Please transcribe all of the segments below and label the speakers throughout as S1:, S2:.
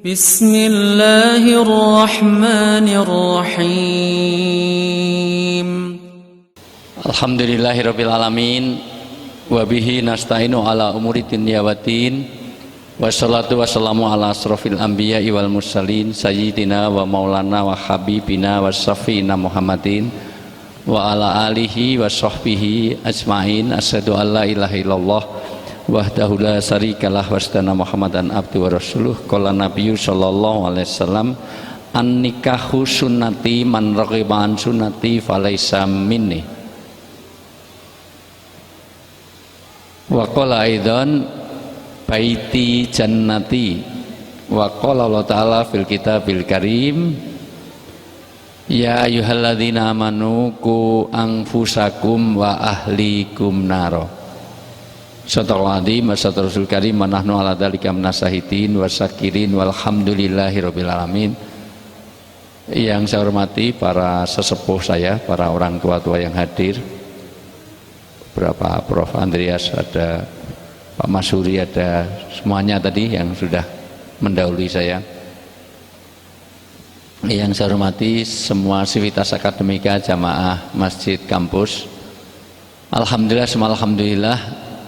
S1: Bismillahirrahmanirrahim.
S2: Alhamdulillahirabbil alamin wa bihi nasta'inu ala umuri dunya waddin. Wassalatu wassalamu ala asrofil anbiya'i wal mursalin sayyidina wa maulana wa habibina wa syafi'ina Muhammadin wa ala alihi wa sahbihi ajma'in. Asyhadu an la ilaha illallah wahdahu la syarikalah wa asyhadu Muhammadan abdu wa rasuluh. Qala nabiyyu sallallahu alaihi wasallam an nikahu sunnati man raghiba an sunnati falaysa minni. Wa qala aidan baiti jannati. Wa qala Allah ta'ala fil kitabil karim ya ayyuhalladzina amanu qu anfusakum wa ahlikum naro. Sadaqallahul adzim wa sadaqal rasul karim wa nahnu ala dzalika minasyahitin wasyakirin walhamdulillahirabbil alamin. Yang saya hormati para sesepuh saya, para orang tua-tua yang hadir, beberapa Prof. Andreas, ada Pak Masuri, ada semuanya tadi yang sudah mendahului saya. Yang saya hormati semua sivitas akademika, jamaah masjid kampus. Alhamdulillah,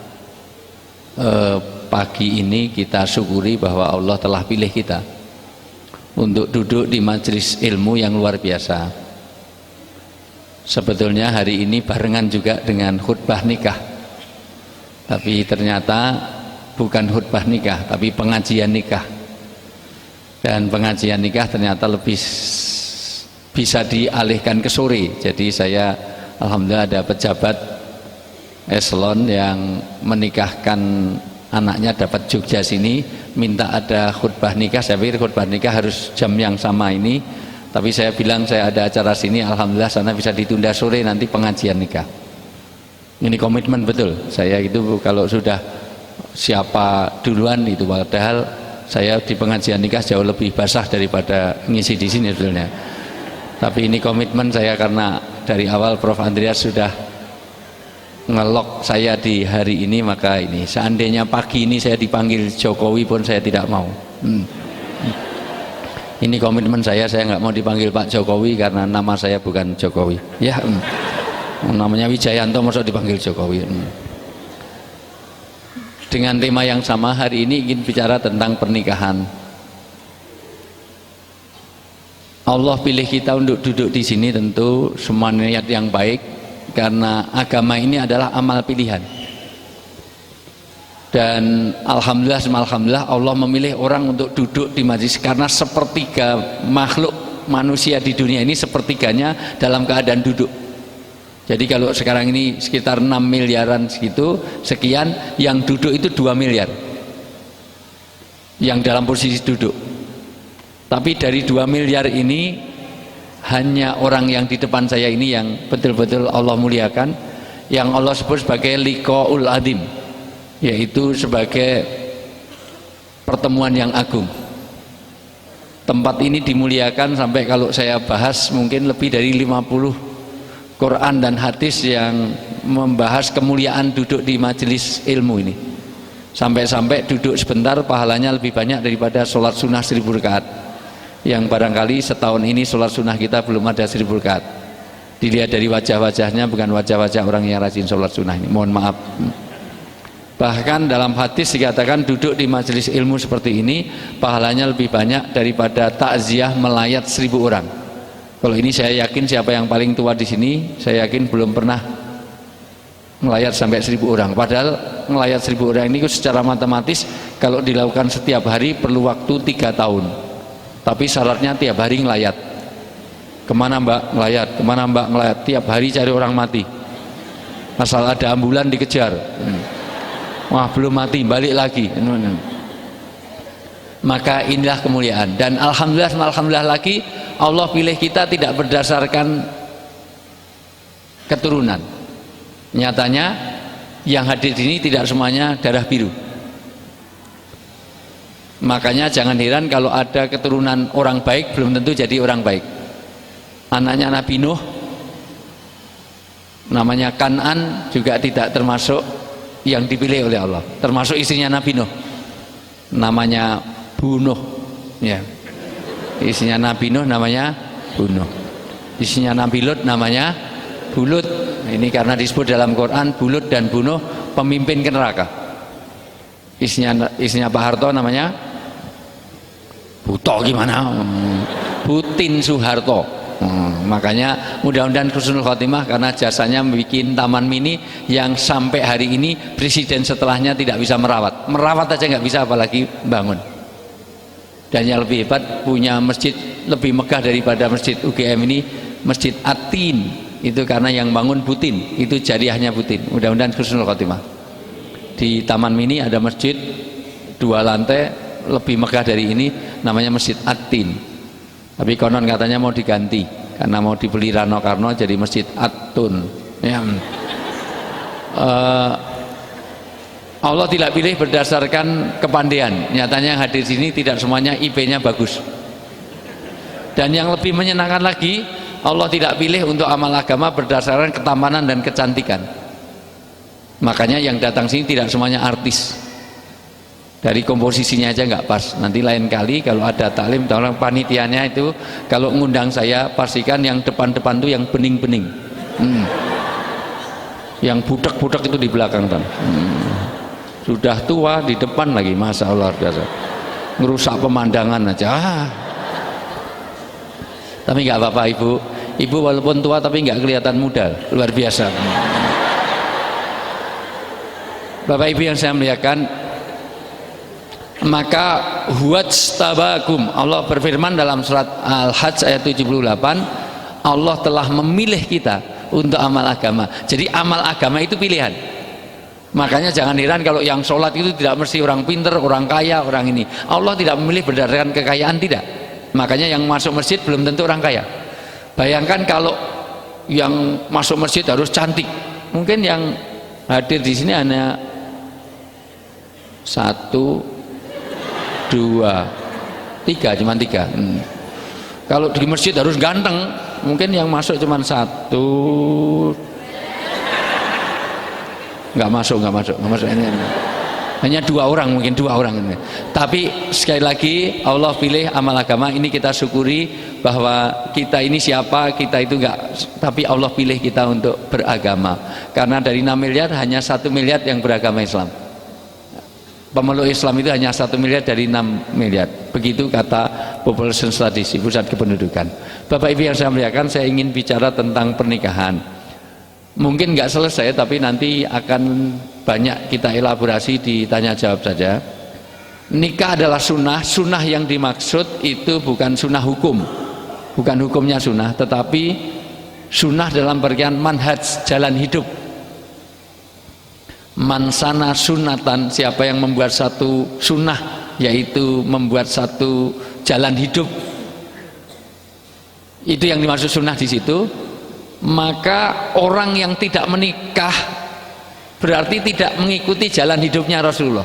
S2: pagi ini kita syukuri bahwa Allah telah pilih kita untuk duduk di majelis ilmu yang luar biasa. Sebetulnya hari ini barengan juga dengan khutbah nikah, tapi ternyata bukan khutbah nikah, tapi pengajian nikah. Dan pengajian nikah ternyata lebih bisa dialihkan ke sore. Jadi saya alhamdulillah ada pejabat eselon yang menikahkan anaknya dapat Jogja sini, minta ada khutbah nikah. Saya pikir khutbah nikah harus jam yang sama ini, tapi saya bilang saya ada acara sini, alhamdulillah sana bisa ditunda sore, nanti pengajian nikah. Ini komitmen betul. Saya itu kalau sudah siapa duluan itu, padahal saya di pengajian nikah jauh lebih basah daripada ngisi di sini sebetulnya. Tapi ini komitmen saya karena dari awal Prof. Andreas sudah ngelok saya di hari ini, maka ini seandainya pagi ini saya dipanggil Jokowi pun saya tidak mau. Ini komitmen saya nggak mau dipanggil Pak Jokowi karena nama saya bukan Jokowi. Ya. Namanya Wijayanto, masa dipanggil Jokowi. Dengan tema yang sama hari ini ingin bicara tentang pernikahan. Allah pilih kita untuk duduk di sini tentu semua niat yang baik, karena agama ini adalah amal pilihan. Dan alhamdulillah Allah memilih orang untuk duduk di majelis, karena sepertiga makhluk manusia di dunia ini sepertiganya dalam keadaan duduk. Jadi kalau sekarang ini sekitar 6 miliaran sekian, yang duduk itu 2 miliar yang dalam posisi duduk. Tapi dari 2 miliar ini hanya orang yang di depan saya ini yang betul-betul Allah muliakan, yang Allah sebut sebagai liqaul adzim, yaitu sebagai pertemuan yang agung. Tempat ini dimuliakan sampai kalau saya bahas mungkin lebih dari 50 Quran dan hadis yang membahas kemuliaan duduk di majelis ilmu ini. Sampai-sampai duduk sebentar pahalanya lebih banyak daripada sholat sunnah 1000 rakaat. Yang barangkali setahun ini sholat sunnah kita belum ada 1000 rakaat. Dilihat dari wajah-wajahnya, bukan wajah-wajah orang yang rajin sholat sunnah ini. Mohon maaf. Bahkan dalam hadis dikatakan duduk di majelis ilmu seperti ini pahalanya lebih banyak daripada takziah melayat 1000 orang. Kalau ini saya yakin siapa yang paling tua di sini, saya yakin belum pernah melayat sampai 1000 orang. Padahal melayat 1000 orang ini secara matematis kalau dilakukan setiap hari perlu waktu 3 tahun. Tapi syaratnya tiap hari ngelayat. Kemana mbak? Ngelayat. Kemana mbak? Ngelayat. Tiap hari cari orang mati. Asal ada ambulan dikejar. Wah belum mati, balik lagi. Maka inilah kemuliaan. Dan alhamdulillah lagi, Allah pilih kita tidak berdasarkan keturunan. Nyatanya yang hadir ini tidak semuanya darah biru. Makanya jangan heran kalau ada keturunan orang baik belum tentu jadi orang baik. Anaknya Nabi Nuh namanya Kan'an juga tidak termasuk yang dipilih oleh Allah. Termasuk istrinya Nabi Nuh namanya Bu Nuh. Ya. Istrinya Nabi Nuh namanya Bunuh. Istrinya Nabi Lut namanya Bulut. Ini karena disebut dalam Quran Bulut dan Bunuh pemimpin ke neraka. Istrinya Pak Harto namanya Buto gimana? Putin Soeharto. Makanya mudah-mudahan husnul khotimah karena jasanya bikin taman mini yang sampai hari ini presiden setelahnya tidak bisa merawat aja nggak bisa, apalagi bangun. Dan yang lebih hebat punya masjid lebih megah daripada masjid UGM ini, Masjid At-Tin, itu karena yang bangun Putin, itu jariahnya Putin. Mudah-mudahan husnul khotimah. Di taman mini ada masjid 2 lantai lebih megah dari ini, namanya Masjid At-Tin. Tapi konon katanya mau diganti karena mau dibeli Rano Karno jadi Masjid At-Tun. Ya. Allah tidak pilih berdasarkan kepandaian. Nyatanya yang hadir di sini tidak semuanya IP-nya bagus. Dan yang lebih menyenangkan lagi, Allah tidak pilih untuk amal agama berdasarkan ketampanan dan kecantikan. Makanya yang datang sini tidak semuanya artis. Dari komposisinya aja nggak pas. Nanti lain kali kalau ada taklim, tolong panitianya itu kalau ngundang saya pastikan yang depan-depan tuh yang bening-bening. Yang budak-budak itu di belakang kan. Sudah tua di depan lagi, Masya Allah biasa. Ngerusak pemandangan aja. Tapi nggak apa-apa ibu. Ibu walaupun tua tapi nggak kelihatan muda, luar biasa. Bapak Ibu yang saya muliakan, maka huwajtabakum, Allah berfirman dalam surat Al-Hajj ayat 78, Allah telah memilih kita untuk amal agama. Jadi amal agama itu pilihan. Makanya jangan heran kalau yang sholat itu tidak mesti orang pinter, orang kaya, orang ini. Allah tidak memilih berdasarkan kekayaan, tidak. Makanya yang masuk masjid belum tentu orang kaya. Bayangkan kalau yang masuk masjid harus cantik. Mungkin yang hadir di sini hanya 1, 2, 3, cuma 3. Kalau di masjid harus ganteng, mungkin yang masuk cuma 1. Nggak masuk ini. Hanya 2 orang, mungkin 2 orang ini. Tapi sekali lagi Allah pilih amal agama ini, kita syukuri bahwa kita ini siapa, kita itu enggak, tapi Allah pilih kita untuk beragama. Karena dari 6 miliar hanya 1 miliar yang beragama Islam. Pemeluk Islam itu hanya 1 miliar dari 6 miliar. Begitu kata Population Studies, Pusat Kependudukan. Bapak Ibu yang saya muliakan, saya ingin bicara tentang pernikahan. Mungkin nggak selesai, tapi nanti akan banyak kita elaborasi di tanya jawab saja. Nikah adalah sunnah. Sunnah yang dimaksud itu bukan sunnah hukum, bukan hukumnya sunnah, tetapi sunnah dalam pengertian manhaj, jalan hidup. Mansana sunnatan, siapa yang membuat satu sunnah, yaitu membuat satu jalan hidup, itu yang dimaksud sunnah di situ. Maka orang yang tidak menikah berarti tidak mengikuti jalan hidupnya Rasulullah.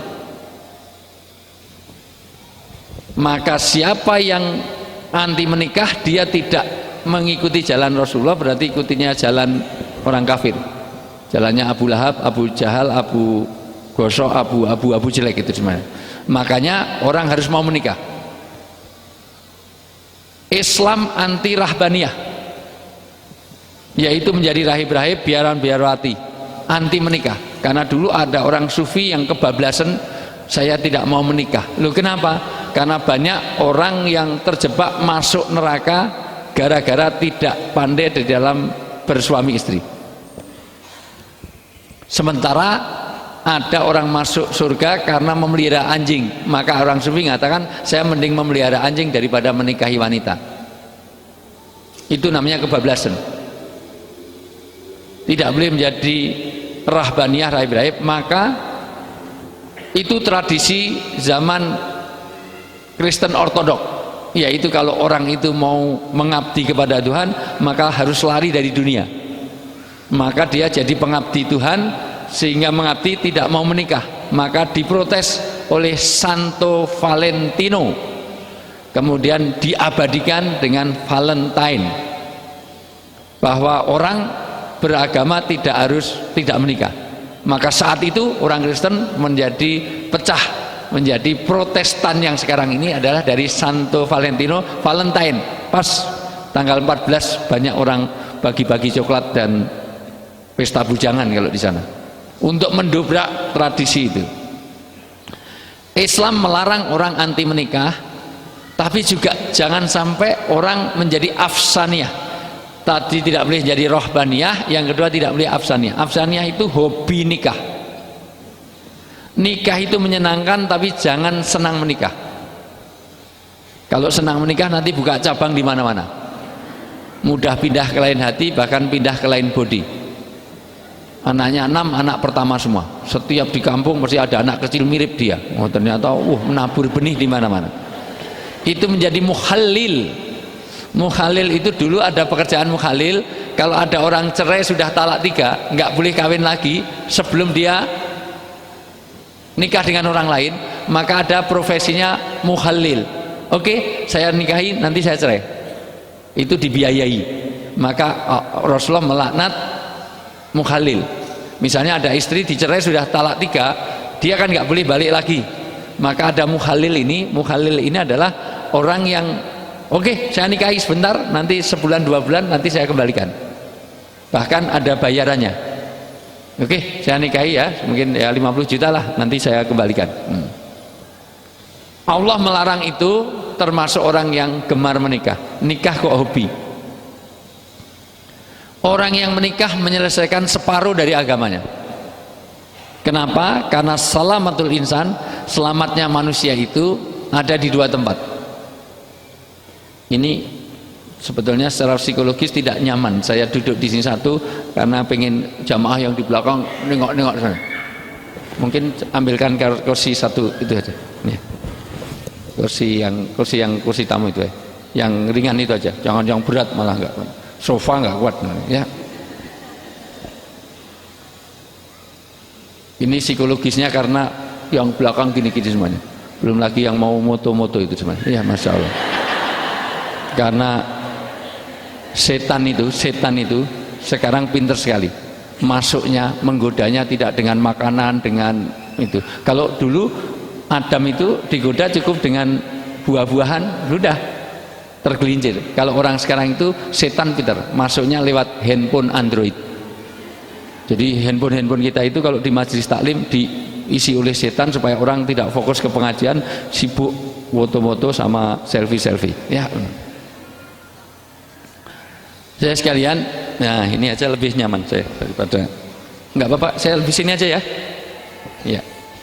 S2: Maka siapa yang anti menikah, dia tidak mengikuti jalan Rasulullah, berarti ikutinya jalan orang kafir, jalannya Abu Lahab, Abu Jahal, Abu Gosok, Abu jelek itu semuanya. Makanya orang harus mau menikah. Islam anti rahbaniyah, yaitu menjadi rahib-rahib, biaran-biarwati, anti menikah. Karena dulu ada orang sufi yang kebablasan, saya tidak mau menikah. Loh kenapa? Karena banyak orang yang terjebak masuk neraka gara-gara tidak pandai di dalam bersuami istri. Sementara ada orang masuk surga karena memelihara anjing. Maka orang sufi mengatakan, saya mending memelihara anjing daripada menikahi wanita. Itu namanya kebablasan. Tidak boleh menjadi rahbaniyah, rahib-rahib. Maka itu tradisi zaman Kristen Ortodok, yaitu kalau orang itu mau mengabdi kepada Tuhan maka harus lari dari dunia. Maka dia jadi pengabdi Tuhan sehingga mengabdi, tidak mau menikah. Maka diprotes oleh Santo Valentino, kemudian diabadikan dengan Valentine, bahwa orang beragama tidak menikah. Maka saat itu orang Kristen menjadi pecah menjadi Protestan yang sekarang ini adalah dari Santo Valentine. Pas tanggal 14 banyak orang bagi-bagi coklat dan pesta bujangan kalau di sana untuk mendobrak tradisi itu. Islam melarang orang anti menikah, tapi juga jangan sampai orang menjadi afsaniyah. Tadi tidak boleh jadi rohbaniyah, yang kedua tidak boleh afsaniyah. Afsaniyah itu hobi nikah. Nikah itu menyenangkan, tapi jangan senang menikah. Kalau senang menikah nanti buka cabang di mana-mana, mudah pindah ke lain hati, bahkan pindah ke lain body. Anaknya 6, anak pertama semua. Setiap di kampung pasti ada anak kecil mirip dia. Oh ternyata menabur benih di mana-mana. Itu menjadi muhalil. Muhalil itu dulu ada pekerjaan muhalil. Kalau ada orang cerai sudah talak 3, nggak boleh kawin lagi sebelum dia nikah dengan orang lain, maka ada profesinya muhalil. Oke, saya nikahi, nanti saya cerai. Itu dibiayai. Maka Rasulullah melaknat muhalil. Misalnya ada istri dicerai sudah talak 3, dia kan nggak boleh balik lagi. Maka ada muhalil ini. Muhalil ini adalah orang yang oke, saya nikahi sebentar, nanti sebulan 2 bulan nanti saya kembalikan. Bahkan ada bayarannya. Oke, saya nikahi ya, mungkin ya 50 juta lah, nanti saya kembalikan. Allah melarang itu, termasuk orang yang gemar menikah. Nikah kok hobi. Orang yang menikah menyelesaikan separuh dari agamanya. Kenapa? Karena salamatul insan, selamatnya manusia itu ada di 2 tempat. Ini sebetulnya secara psikologis tidak nyaman. Saya duduk di sini satu karena pengen jamaah yang di belakang nengok-nengok sana. Mungkin ambilkan kursi satu itu aja. Nih. Kursi tamu itu ya. Yang ringan itu aja. Jangan yang berat, malah enggak. Sofa enggak kuat ya. Ini psikologisnya karena yang belakang gini-gini semuanya. Belum lagi yang mau moto-moto itu semuanya. Ya, Masya Allah. Karena setan itu sekarang pinter sekali masuknya, menggodanya tidak dengan makanan, dengan itu. Kalau dulu Adam itu digoda cukup dengan buah-buahan, sudah tergelincir. Kalau orang sekarang itu setan pinter masuknya lewat handphone Android. Jadi handphone kita itu kalau di majelis taklim diisi oleh setan supaya orang tidak fokus ke pengajian, sibuk foto-foto sama selfie ya. Saya sekalian, nah ini aja lebih nyaman saya daripada enggak apa-apa, saya lebih sini aja ya. Ya.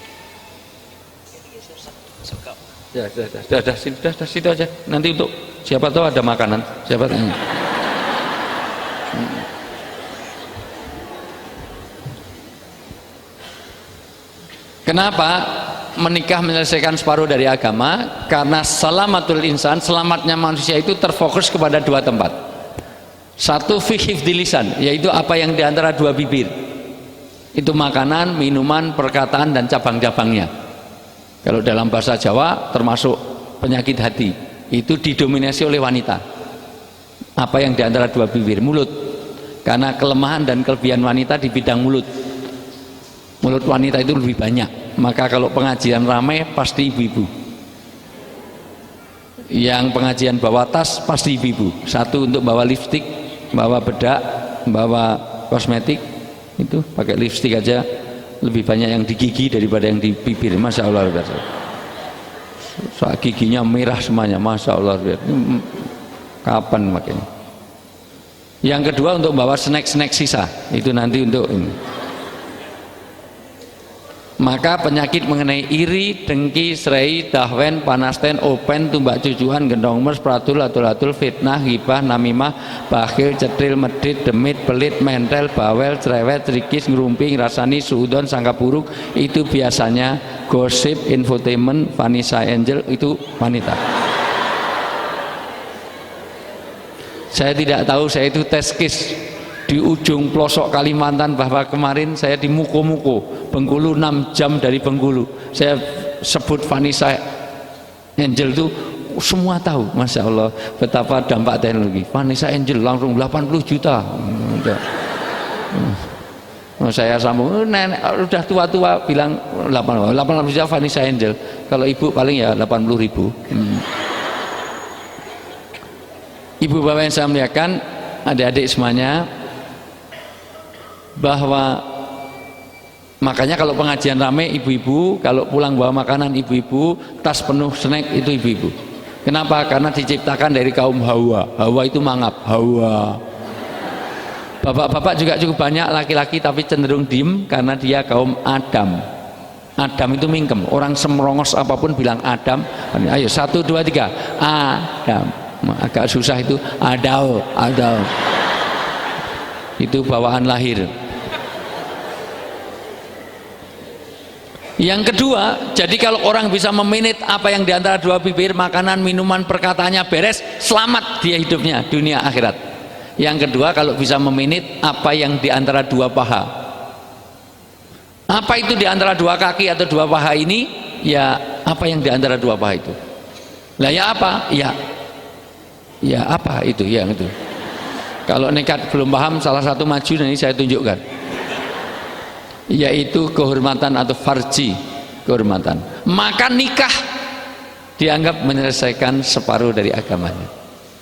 S2: Sudah situ aja. Nanti untuk siapa tahu ada makanan, siapa tahu. Kenapa menikah menyelesaikan separuh dari agama? Karena salamatul insan, selamatnya manusia itu terfokus kepada 2 tempat. Satu fi hifdzil lisan, yaitu apa yang diantara 2 bibir. Itu makanan, minuman, perkataan dan cabang-cabangnya. Kalau dalam bahasa Jawa termasuk penyakit hati, itu didominasi oleh wanita. Apa yang diantara 2 bibir, mulut. Karena kelemahan dan kelebihan wanita di bidang mulut. Mulut wanita itu lebih banyak. Maka kalau pengajian ramai pasti ibu-ibu. Yang pengajian bawa tas pasti ibu-ibu. Satu untuk bawa lipstik, bawa bedak, bawa kosmetik, itu pakai lipstik aja lebih banyak yang di gigi daripada yang di bibir. Masya Allah. Soal giginya merah semuanya, Masya Allah. Kapan makanya? Yang kedua untuk bawa snack-snack sisa, itu nanti untuk ini. Maka penyakit mengenai iri, dengki, serai, dahwen, panasten, open, tumbak cucuan, gendong mes, pratul, atul-atul, fitnah, ghibah, namimah, bakhil, cetril, medit, demit, pelit, mentel, bawel, cerewet, rikis, ngerumping, rasani, suudon, sangka buruk, itu biasanya gosip, infotainment, Vanessa Angel, itu wanita. Saya tidak tahu, saya itu tes case di ujung pelosok Kalimantan, bahwa kemarin saya di Muko-Muko, Bengkulu, 6 jam dari Bengkulu. Saya sebut Vanessa Angel itu semua tahu. Masya Allah betapa dampak teknologi. Vanessa Angel langsung 80 juta. Saya sambung, nenek udah tua-tua bilang 8 juta Vanessa Angel, kalau ibu paling ya 80.000. Ibu bapak yang saya muliakan, adik-adik semuanya, bahwa makanya kalau pengajian rame ibu-ibu, kalau pulang bawa makanan ibu-ibu, tas penuh snack itu ibu-ibu. Kenapa? Karena diciptakan dari kaum Hawa. Hawa itu mangap, Hawa. Bapak-bapak juga cukup banyak laki-laki tapi cenderung diem karena dia kaum Adam. Adam itu mingkem, orang semrongos apapun bilang Adam. Ayo 1, 2, 3 Adam. Agak susah itu Adal. Itu bawaan lahir. Yang kedua, jadi kalau orang bisa meminit apa yang diantara dua bibir, makanan, minuman, perkataannya beres, selamat dia hidupnya dunia akhirat. Yang kedua, kalau bisa meminit apa yang diantara dua paha. Apa itu diantara dua kaki atau dua paha ini? Ya apa yang diantara dua paha itu? Lah ya apa? Ya apa itu? Ya itu. Kalau nekat belum paham, salah satu maju nanti saya tunjukkan. Yaitu kehormatan atau farji, kehormatan. Maka nikah dianggap menyelesaikan separuh dari agamanya.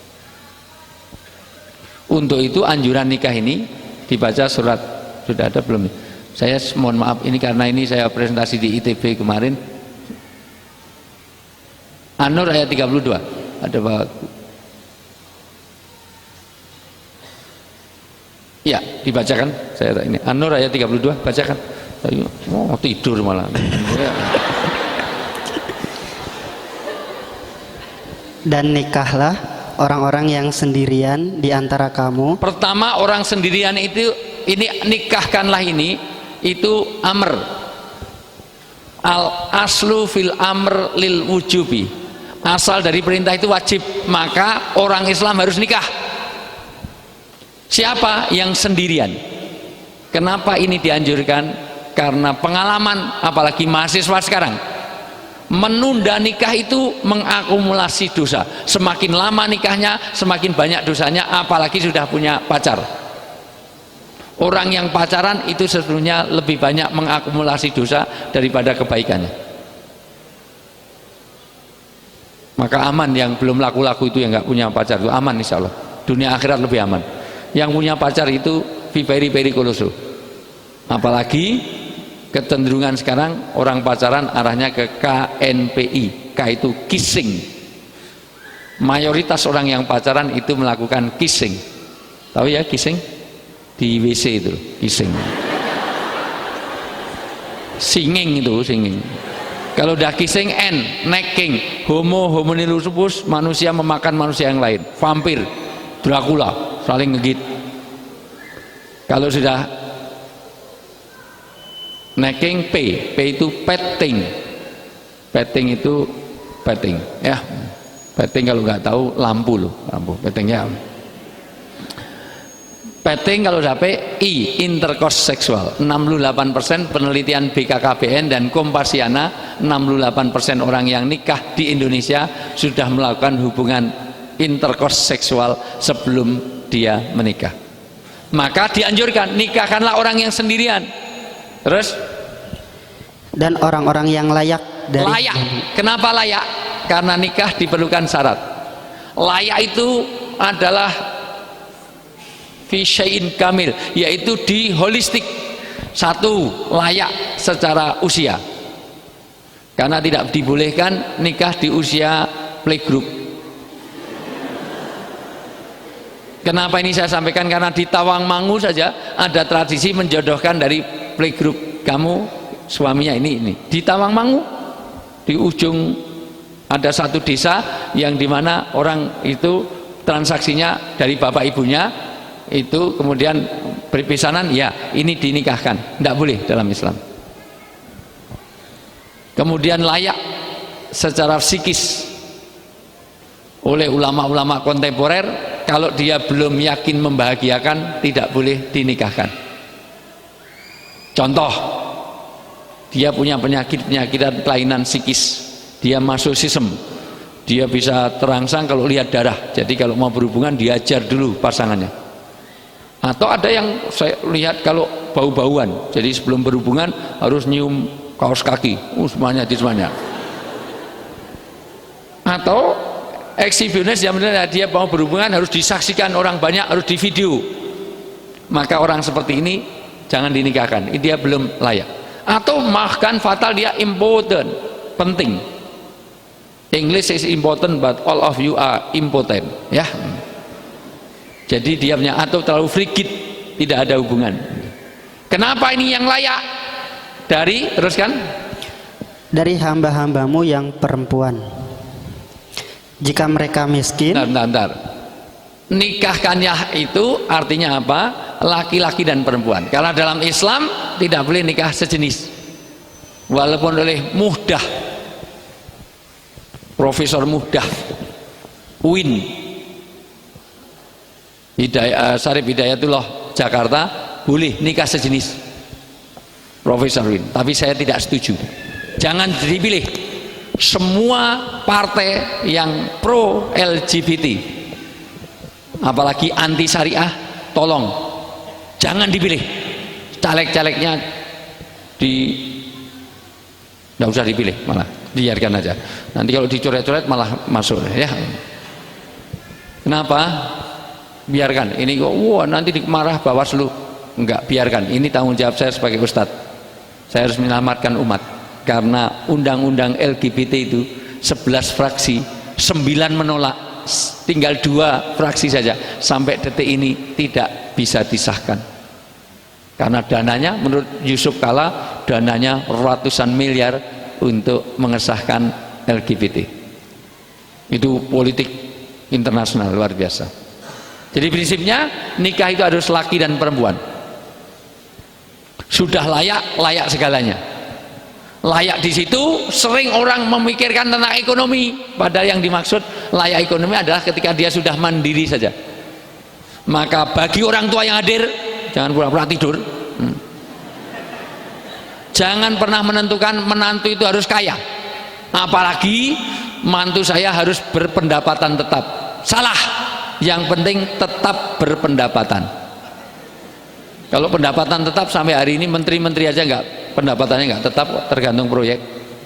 S2: Untuk itu anjuran nikah ini dibaca surat, sudah ada belum? Saya mohon maaf ini karena ini saya presentasi di ITB kemarin. An-Nur ayat 32 ada Pak? Ya, dibacakan. Saya ini An-Nur ayat 32, bacakan. Oh, tidur malah.
S1: Dan nikahlah orang-orang yang sendirian di antara kamu.
S2: Pertama, orang sendirian itu, ini nikahkanlah ini, itu amr. Al aslu fil amr lil wujubi. Asal dari perintah itu wajib, maka orang Islam harus nikah. Siapa yang sendirian? Kenapa ini dianjurkan? Karena pengalaman, apalagi mahasiswa sekarang, menunda nikah itu mengakumulasi dosa. Semakin lama nikahnya, semakin banyak dosanya, apalagi sudah punya pacar. Orang yang pacaran itu sebenarnya lebih banyak mengakumulasi dosa daripada kebaikannya. Maka aman yang belum laku-laku itu, yang nggak punya pacar itu aman insya Allah. Dunia akhirat lebih aman. Yang punya pacar itu very periculoso. Apalagi kecenderungan sekarang orang pacaran arahnya ke KNPI. K itu kissing. Mayoritas orang yang pacaran itu melakukan kissing. Tahu ya kissing? Di WC itu kissing. Singing itu singing. Kalau udah kissing N, necking, homonilus, manusia memakan manusia yang lain, vampir, Dracula, saling ngegit. Kalau sudah necking, P itu petting. Petting itu petting, ya. Petting kalau nggak tahu lampu loh, lampu pettingnya. Petting kalau udah P, I intercourse seksual. 68% penelitian BKKBN dan Kompasiana, 68% orang yang nikah di Indonesia sudah melakukan hubungan intercourse seksual sebelum dia menikah. Maka dianjurkan nikahkanlah orang yang sendirian. Terus
S1: dan orang-orang yang layak dari
S2: layak. Kenapa layak? Karena nikah diperlukan syarat. Layak itu adalah fi syai'in kamil, yaitu di holistik. Satu, layak secara usia, karena tidak dibolehkan nikah di usia playgroup. Kenapa ini saya sampaikan? Karena di Tawangmangu saja ada tradisi menjodohkan dari playgroup. Kamu suaminya ini di Tawangmangu, di ujung ada satu desa yang dimana orang itu transaksinya dari bapak ibunya itu kemudian berpisahan, ya ini dinikahkan, tidak boleh dalam Islam. Kemudian layak secara psikis oleh ulama-ulama kontemporer, kalau dia belum yakin membahagiakan tidak boleh dinikahkan. Contoh, dia punya penyakit-penyakitan kelainan psikis, dia masochism, dia bisa terangsang kalau lihat darah, jadi kalau mau berhubungan diajar dulu pasangannya. Atau ada yang saya lihat kalau bau-bauan. Jadi sebelum berhubungan harus nyium kaos kaki, semuanya. Atau eksibisionis yang benar, dia mau berhubungan harus disaksikan orang banyak, harus di video. Maka orang seperti ini jangan dinikahkan, dia belum layak. Atau bahkan fatal, dia important, penting. English is important but all of you are impotent, ya. Jadi dia punya, atau terlalu frigid, tidak ada hubungan. Kenapa ini yang layak? Dari, teruskan.
S1: Dari hamba-hambamu yang perempuan. Jika mereka miskin.
S2: Bentar. Nikahkannya itu artinya apa? Laki-laki dan perempuan. Karena dalam Islam tidak boleh nikah sejenis. Walaupun oleh Muhdah, Profesor Muhdah, UIN, Syarif Hidayatullah Jakarta, boleh nikah sejenis. Profesor UIN. Tapi saya tidak setuju. Jangan dipilih. Semua partai yang pro LGBT, apalagi anti syariah, tolong jangan dipilih. Caleg-calegnya nggak usah dipilih, malah biarkan aja. Nanti kalau dicoret-coret malah masuk, ya. Kenapa? Biarkan. Ini kok, nanti dimarah Bawaslu. Enggak, biarkan. Ini tanggung jawab saya sebagai ustadz. Saya harus menyelamatkan umat. Karena undang-undang LGBT itu 11 fraksi, 9 menolak, tinggal 2 fraksi saja. Sampai detik ini tidak bisa disahkan. Karena dananya menurut Yusuf Kala, dananya ratusan miliar untuk mengesahkan LGBT. Itu politik internasional luar biasa. Jadi prinsipnya nikah itu harus laki dan perempuan. Sudah layak segalanya. Layak di situ sering orang memikirkan tentang ekonomi, padahal yang dimaksud layak ekonomi adalah ketika dia sudah mandiri saja. Maka bagi orang tua yang hadir, jangan pura-pura tidur. Jangan pernah menentukan menantu itu harus kaya, apalagi mantu saya harus berpendapatan tetap. Salah. Yang penting tetap berpendapatan. Kalau pendapatan tetap sampai hari ini menteri-menteri aja enggak, pendapatannya enggak tetap, tergantung proyek.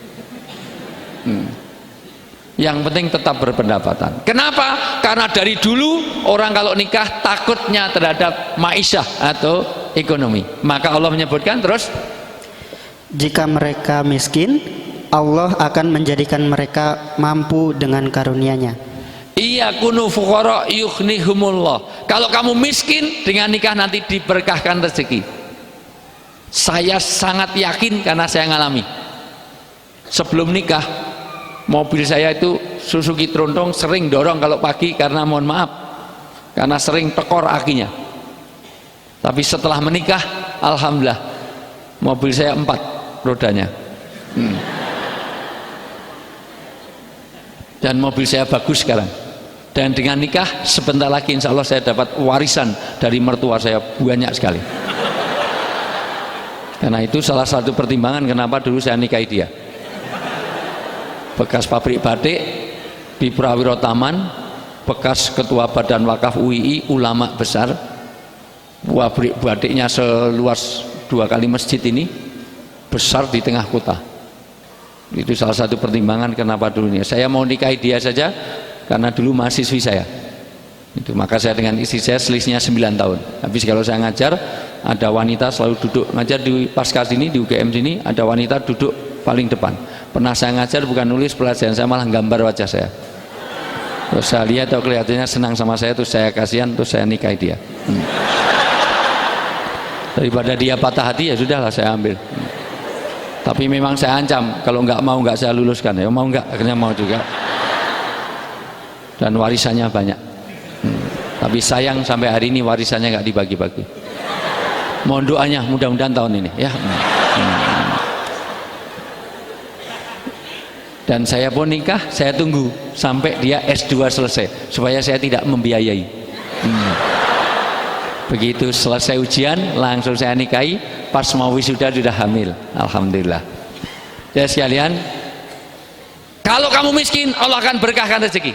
S2: Yang penting tetap berpendapatan. Kenapa? Karena dari dulu orang kalau nikah takutnya terhadap ma'isyah atau ekonomi. Maka Allah menyebutkan terus,
S1: jika mereka miskin, Allah akan menjadikan mereka mampu dengan karunia-Nya.
S2: iya kunu fuqara yughnihumullah. Kalau kamu miskin, dengan nikah nanti diberkahkan rezeki. Saya sangat yakin karena saya ngalami. Sebelum nikah, mobil saya itu Suzuki Tronton sering dorong kalau pagi karena mohon maaf, karena sering tekor akinya. Tapi setelah menikah, alhamdulillah, mobil saya 4 rodanya. Dan mobil saya bagus sekarang. Dan dengan nikah sebentar lagi insya Allah saya dapat warisan dari mertua saya banyak sekali. Karena itu salah satu pertimbangan kenapa dulu saya nikahi dia. Bekas pabrik batik di Prawiro Taman, bekas ketua Badan Wakaf UII, ulama besar. Pabrik batiknya seluas 2 kali masjid ini, besar di tengah kota. Itu salah satu pertimbangan kenapa dulu ini. Saya mau nikahi dia saja karena dulu mahasiswi saya. Itu maka saya dengan istri saya selisihnya 9 tahun. Habis kalau saya ngajar, ada wanita selalu duduk ngajar di pasca sini, di UGM sini, ada wanita duduk paling depan. Pernah saya ngajar bukan nulis pelajaran, saya malah gambar wajah saya. Terus saya lihat atau kelihatannya senang sama saya, terus saya kasihan, terus saya nikahi dia. Daripada dia patah hati, ya sudahlah saya ambil. Tapi memang saya ancam, kalau nggak mau nggak saya luluskan. Ya mau nggak, akhirnya mau juga. Dan warisannya banyak. Tapi sayang sampai hari ini warisannya nggak dibagi-bagi. Mohon doanya mudah-mudahan tahun ini ya. Dan saya pun nikah, saya tunggu sampai dia S2 selesai supaya saya tidak membiayai. Begitu selesai ujian langsung saya nikahi, pas mau wisuda sudah hamil, alhamdulillah. Ya sekalian, kalau kamu miskin Allah akan berkahkan rezeki.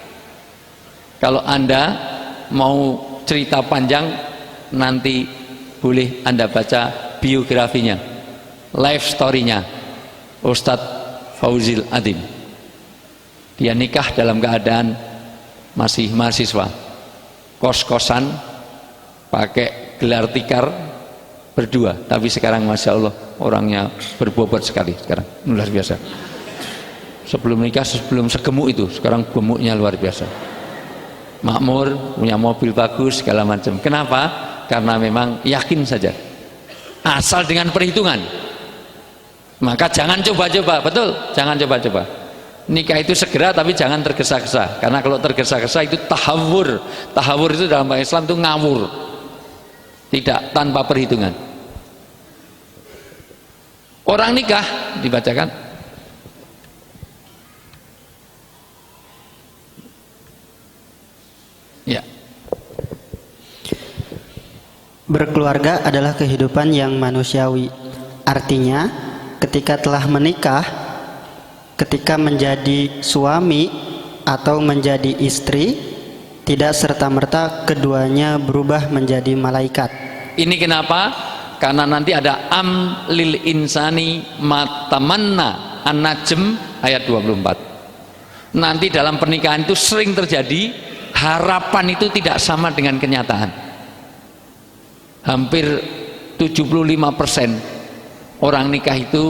S2: Kalau Anda mau cerita panjang nanti boleh Anda baca biografinya, life story-nya Ustadz Fauzil Adim. Dia nikah dalam keadaan masih mahasiswa, kos-kosan, pakai gelar tikar, berdua. Tapi sekarang Masya Allah orangnya berbobot sekali sekarang, luar biasa. Sebelum nikah, sebelum segemuk itu, sekarang gemuknya luar biasa. Makmur, punya mobil bagus, segala macam. Kenapa? Karena memang yakin saja, asal dengan perhitungan. Maka jangan coba-coba, betul, jangan coba-coba. Nikah itu segera, tapi jangan tergesa-gesa, karena kalau tergesa-gesa itu tahawur. Tahawur itu dalam bahasa Islam itu ngawur, tidak tanpa perhitungan. Orang nikah dibacakan, ya.
S1: Berkeluarga adalah kehidupan yang manusiawi. Artinya, ketika telah menikah, ketika menjadi suami atau menjadi istri, tidak serta-merta keduanya berubah menjadi malaikat.
S2: Ini kenapa? Karena nanti ada lil insani matamanna, An-Najm ayat 24. Nanti dalam pernikahan itu sering terjadi harapan itu tidak sama dengan kenyataan. Hampir 75% orang nikah itu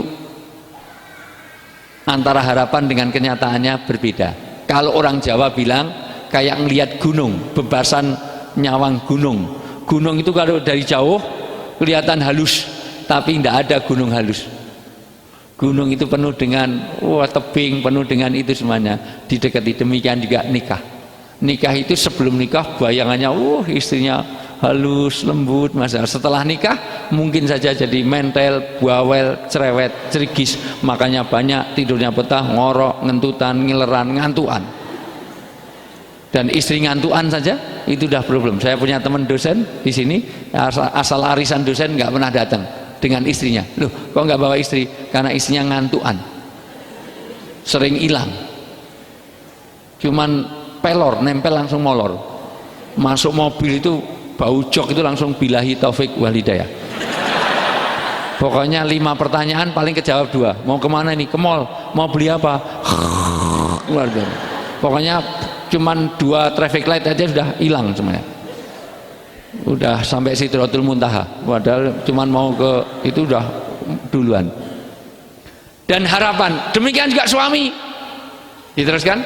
S2: antara harapan dengan kenyataannya berbeda. Kalau orang Jawa bilang kayak ngelihat gunung, bebasan nyawang gunung. Gunung itu kalau dari jauh kelihatan halus, tapi tidak ada gunung halus. Gunung itu penuh dengan tebing, penuh dengan itu semuanya. Didekati. Demikian juga nikah. Nikah itu sebelum nikah bayangannya istrinya halus, lembut, masalah. Setelah nikah mungkin saja jadi mentel, bawel, cerewet, cerigis, makanya banyak tidurnya betah, ngorok, ngentutan, ngileran, ngantuan. Dan istri ngantuan saja itu udah problem. Saya punya teman dosen di sini, asal arisan dosen nggak pernah datang dengan istrinya. Loh, kok nggak bawa istri? Karena istrinya ngantuan, sering hilang. Cuman pelor, nempel langsung molor. Masuk mobil itu bau jok itu langsung billahi taufik wal hidayah. Pokoknya 5 pertanyaan paling kejawab 2. Mau kemana ini? Ke mall. Mau beli apa? Luar biasa. Pokoknya cuman 2 traffic light aja sudah hilang semuanya. Udah sampai Sidratul Muntaha. Padahal cuman mau ke itu udah duluan. Dan harapan. Demikian juga suami. Diteruskan.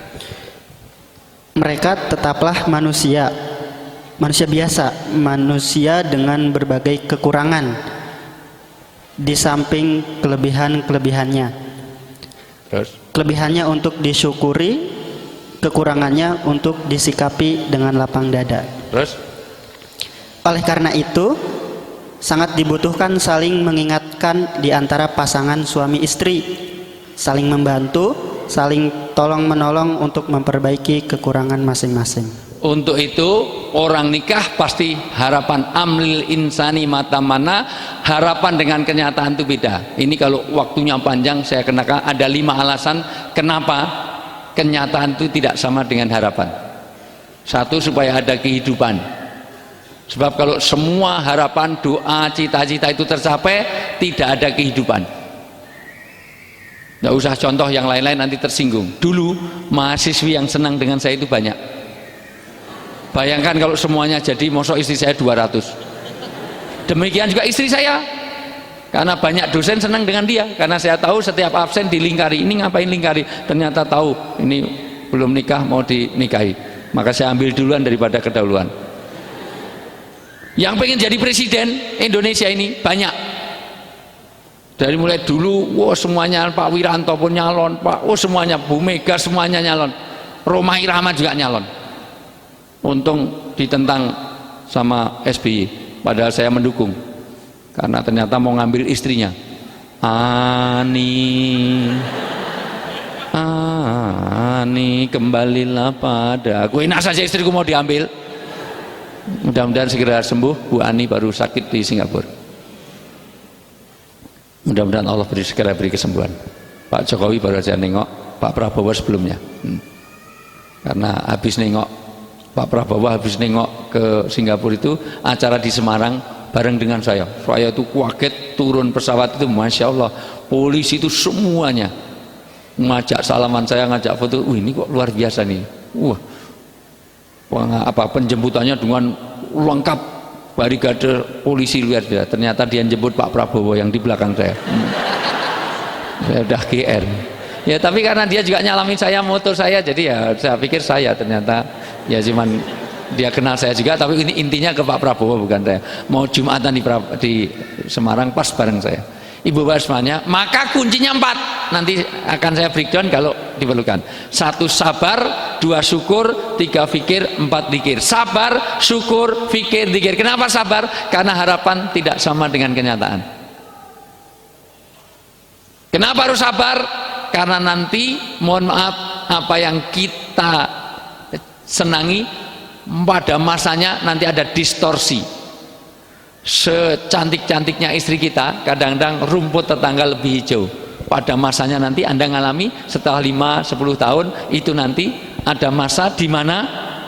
S1: Mereka tetaplah manusia, manusia biasa, manusia dengan berbagai kekurangan, di samping kelebihan-kelebihannya.
S2: Terus?
S1: Kelebihannya untuk disyukuri, kekurangannya untuk disikapi dengan lapang dada.
S2: Terus?
S1: Oleh karena itu, sangat dibutuhkan saling mengingatkan di antara pasangan suami istri, saling membantu, saling tolong menolong untuk memperbaiki kekurangan masing-masing.
S2: Untuk itu orang nikah pasti harapan amlil insani matamana, harapan dengan kenyataan itu beda. Ini kalau waktunya panjang saya kenakan ada 5 alasan kenapa kenyataan itu tidak sama dengan harapan. 1, supaya ada kehidupan. Sebab kalau semua harapan, doa, cita-cita itu tercapai, tidak ada kehidupan. Nggak usah contoh yang lain-lain nanti tersinggung. Dulu mahasiswi yang senang dengan saya itu banyak. Bayangkan kalau semuanya jadi, mosok istri saya 200. Demikian juga istri saya. Karena banyak dosen senang dengan dia, karena saya tahu setiap absen dilingkari. Ini ngapain lingkari? Ternyata tahu ini belum nikah, mau dinikahi. Maka saya ambil duluan daripada kedahuluan. Yang pengen jadi presiden Indonesia ini banyak. Dari mulai dulu, semuanya Pak Wiranto pun nyalon, semuanya Bu Mega semuanya nyalon, Rhoma Irama juga nyalon. Untung ditentang sama SBY, padahal saya mendukung, karena ternyata mau ngambil istrinya. Ani kembalilah pada aku. Enak saja istriku mau diambil. Mudah-mudahan segera sembuh. Bu Ani baru sakit di Singapura. Mudah-mudahan Allah segera beri kesembuhan. Pak Jokowi baru saja nengok Pak Prabowo sebelumnya. Karena habis nengok Pak Prabowo habis nengok ke Singapura itu acara di Semarang bareng dengan saya itu kaget, turun pesawat itu Masya Allah, polisi itu semuanya ngajak salaman saya, ngajak foto. Ini kok luar biasa nih. Penjemputannya dengan lengkap, barikade polisi luar biasa. Ternyata dia jemput Pak Prabowo yang di belakang saya. Saya udah GR ya, tapi karena dia juga nyalamin saya motor saya, jadi ya saya pikir saya, ternyata ya cuman dia kenal saya juga, tapi ini intinya ke Pak Prabowo bukan saya. Mau Jumatan di Semarang pas bareng saya. Ibu Basmanya, maka kuncinya 4. Nanti akan saya breakdown kalau diperlukan. 1 sabar, 2 syukur, 3 fikir, 4 zikir. Sabar, syukur, fikir, zikir. Kenapa sabar? Karena harapan tidak sama dengan kenyataan. Kenapa harus sabar? Karena nanti mohon maaf, apa yang kita senangi pada masanya nanti ada distorsi. Secantik-cantiknya istri kita, kadang-kadang rumput tetangga lebih hijau. Pada masanya nanti Anda ngalami setelah 5-10 tahun itu, nanti ada masa di mana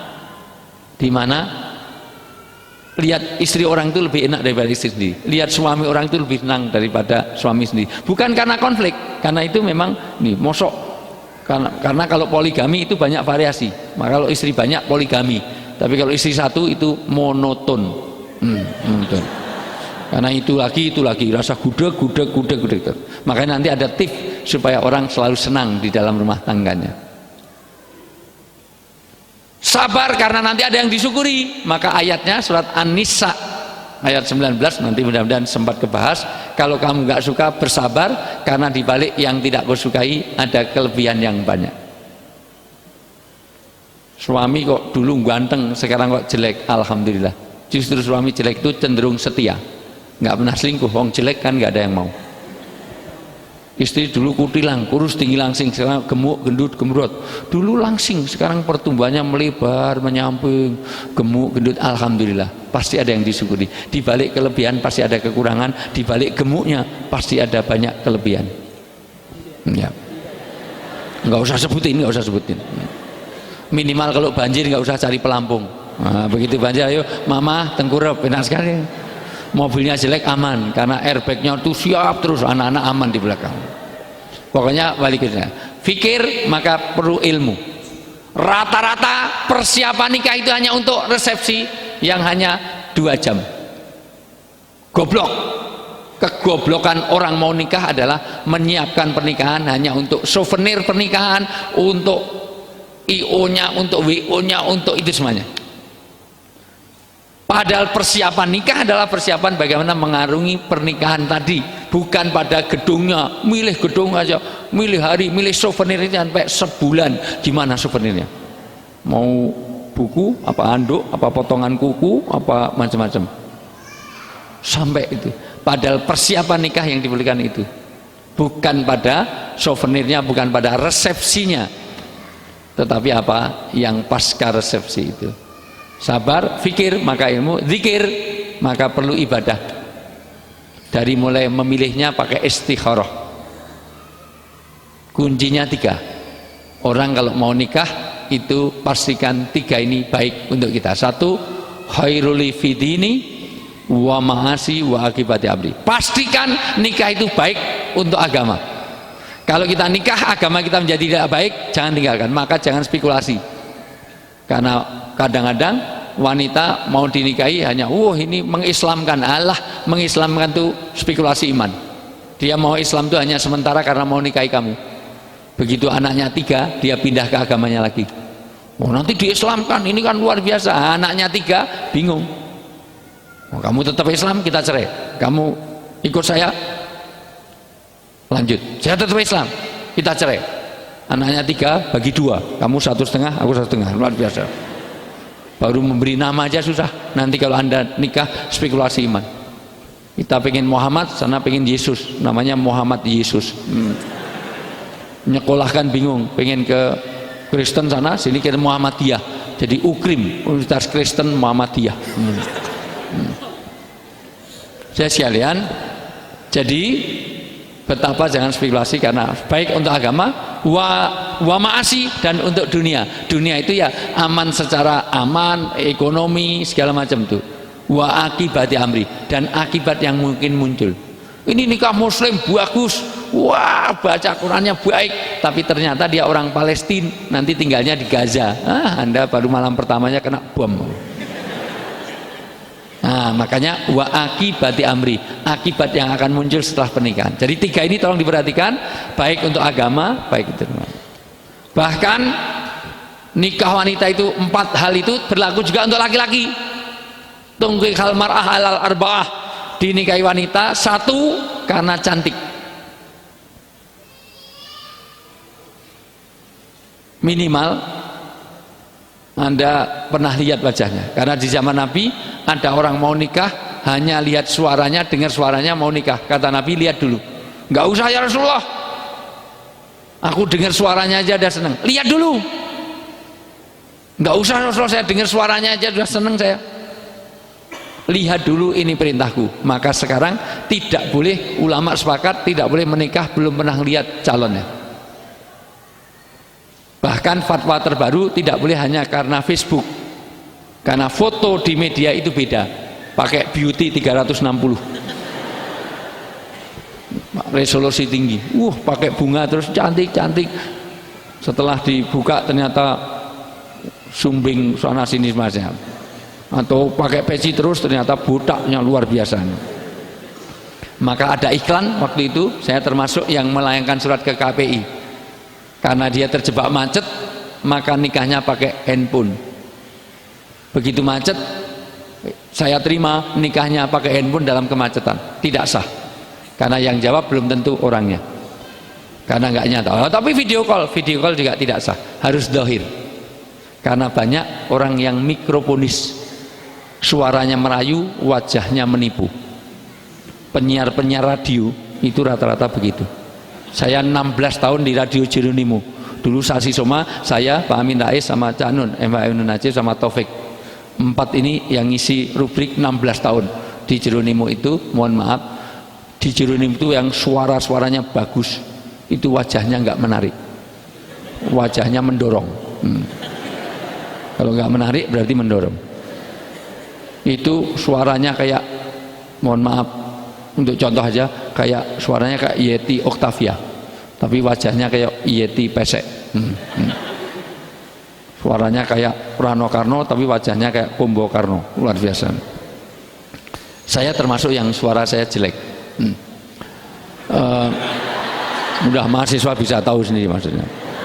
S2: lihat istri orang itu lebih enak daripada istri sendiri, lihat suami orang itu lebih senang daripada suami sendiri. Bukan karena konflik, karena itu memang nih mosok, karena kalau poligami itu banyak variasi. Maka kalau istri banyak poligami, tapi kalau istri satu itu monoton. Karena itu lagi rasa gudeg. Makanya nanti ada tips supaya orang selalu senang di dalam rumah tangganya. Sabar karena nanti ada yang disyukuri. Maka ayatnya surat An-Nisa ayat 19 nanti mudah-mudahan sempat kebahas. Kalau kamu nggak suka, bersabar karena dibalik yang tidak kau sukai ada kelebihan yang banyak. Suami kok dulu ganteng, sekarang kok jelek, alhamdulillah. Justru suami jelek itu cenderung setia, nggak pernah selingkuh. Wong jelek kan nggak ada yang mau. Istri dulu kutilang, kurus, tinggi, langsing, sekarang gemuk, gendut, gembrot. Dulu langsing, sekarang pertumbuhannya melebar, menyamping, gemuk, gendut, alhamdulillah. Pasti ada yang disyukuri. Di balik kelebihan pasti ada kekurangan, di balik gemuknya pasti ada banyak kelebihan. Ya. Nggak usah sebutin. Minimal kalau banjir nggak usah cari pelampung. Nah, begitu banjir, ayo mama tengkurap, enak sekali. Mobilnya jelek aman karena airbagnya tuh siap terus, anak-anak aman di belakang. Pokoknya baliknya fikir, maka perlu ilmu. Rata-rata persiapan nikah itu hanya untuk resepsi yang hanya 2 jam. Goblok. Kegoblokan orang mau nikah adalah menyiapkan pernikahan hanya untuk souvenir pernikahan, untuk IO-nya, untuk WO-nya, untuk itu semuanya. Padahal persiapan nikah adalah persiapan bagaimana mengarungi pernikahan tadi, bukan pada gedungnya, milih gedung aja, milih hari, milih souvenirnya sampai sebulan. Gimana souvenirnya? Mau buku, apa anduk, apa potongan kuku, apa macam-macam. Sampai itu. Padahal persiapan nikah yang diperlukan itu bukan pada souvenirnya, bukan pada resepsinya, tetapi apa yang pasca resepsi itu. Sabar, fikir, maka ilmu, zikir, maka perlu ibadah. Dari mulai memilihnya pakai istikharah. Kuncinya 3. Orang kalau mau nikah itu pastikan 3 ini baik untuk kita. 1, khairul fidini wa ma'asi wa akibati abdi. Pastikan nikah itu baik untuk agama. Kalau kita nikah agama kita menjadi tidak baik, jangan tinggalkan. Maka jangan spekulasi. Karena kadang-kadang wanita mau dinikahi hanya ini mengislamkan. Allah, mengislamkan itu spekulasi iman. Dia mau Islam itu hanya sementara karena mau nikahi kamu. Begitu anaknya 3, dia pindah ke agamanya lagi. Nanti diislamkan, ini kan luar biasa. Anaknya 3 bingung. Kamu tetap Islam, kita cerai. Kamu ikut saya, lanjut. Saya tetap Islam, kita cerai. Anaknya 3 bagi 2, kamu 1,5, aku 1,5, luar biasa. Baru memberi nama aja susah. Nanti kalau Anda nikah spekulasi iman. Kita pengen Muhammad, sana pengen Yesus, namanya Muhammad Yesus. Nyekolahkan bingung, pengen ke Kristen sana, sini ke Muhammadiyah. Jadi UKRIM, Universitas Kristen Muhammadiyah. Saya sekalian, jadi betapa jangan spekulasi, karena baik untuk agama wa ma'asi dan untuk dunia. Dunia itu ya aman, secara aman, ekonomi segala macam tuh. wa akibati amri, dan akibat yang mungkin muncul. Ini nikah muslim bagus, wah baca Qurannya baik, tapi ternyata dia orang Palestina, nanti tinggalnya di Gaza. Anda baru malam pertamanya kena bom. Nah, makanya wa akibati amri, akibat yang akan muncul setelah pernikahan. Jadi 3 ini tolong diperhatikan, baik untuk agama, baik untuk bahkan nikah wanita itu 4 hal itu berlaku juga untuk laki-laki. Tungkihal mar'ah alal arba'ah, dinikahi wanita 1 karena cantik, minimal Anda pernah lihat wajahnya, karena di zaman Nabi ada orang mau nikah hanya lihat suaranya, dengar suaranya mau nikah, kata Nabi lihat dulu. Nggak usah ya Rasulullah, aku dengar suaranya aja udah seneng, lihat dulu. Nggak usah Rasulullah, saya dengar suaranya aja udah seneng saya, lihat dulu, ini perintahku. Maka sekarang tidak boleh, ulama sepakat tidak boleh menikah belum pernah lihat calonnya. Bahkan fatwa terbaru tidak boleh hanya karena Facebook, karena foto di media itu beda, pakai beauty 360 resolusi tinggi, pakai bunga terus cantik-cantik, setelah dibuka ternyata sumbing sana sini macam, atau pakai peci terus ternyata botaknya luar biasa. Maka ada iklan waktu itu, saya termasuk yang melayangkan surat ke KPI. Karena dia terjebak macet, maka nikahnya pakai handphone. Begitu macet, saya terima nikahnya pakai handphone dalam kemacetan, tidak sah. Karena yang jawab belum tentu orangnya, karena nggak nyata. Tapi video call juga tidak sah, harus dohir. Karena banyak orang yang mikrofonis, suaranya merayu, wajahnya menipu. Penyiar-penyiar radio itu rata-rata begitu. Saya 16 tahun di Radio Jeronimo. Dulu Sasi Soma, saya, Pak Amin Rais, sama Cak Nun, Mbak Ainun Najib, sama Taufik. 4 ini yang ngisi rubrik 16 tahun di Jeronimo itu. Mohon maaf, di Jeronimo itu yang suara-suaranya bagus, itu wajahnya nggak menarik, wajahnya mendorong. Kalau nggak menarik berarti mendorong. Itu suaranya kayak, mohon maaf, untuk contoh aja, kayak suaranya kayak Yeti Octavia, tapi wajahnya kayak Yeti Pesek. Suaranya kayak Rano Karno, tapi wajahnya kayak Pombo Karno, luar biasa. Saya termasuk yang suara saya jelek. Mudah mahasiswa bisa tahu sendiri maksudnya.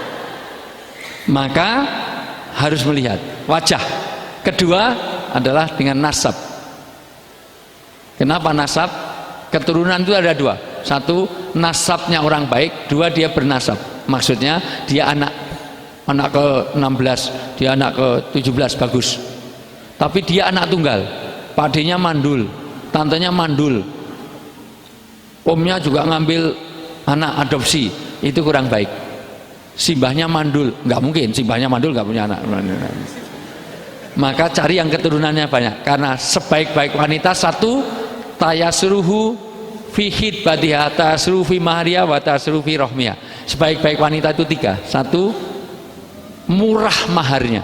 S2: Maka harus melihat wajah. Kedua adalah dengan nasab. Kenapa nasab? Keturunan itu ada 2. 1, nasabnya orang baik. 2, dia bernasab. Maksudnya dia anak ke-16, dia anak ke-17, bagus. Tapi dia anak tunggal. Pakdenya mandul, tantenya mandul, omnya juga ngambil anak adopsi, itu kurang baik. Simbahnya mandul, nggak mungkin. Simbahnya mandul nggak punya anak. Maka cari yang keturunannya banyak. Karena sebaik-baik wanita 1, tayasruhu fi hidbatiha, tayasruhu fi mahriha, wa tayasruhu fi rohmiha. Sebaik-baik wanita itu 3. 1, murah maharnya.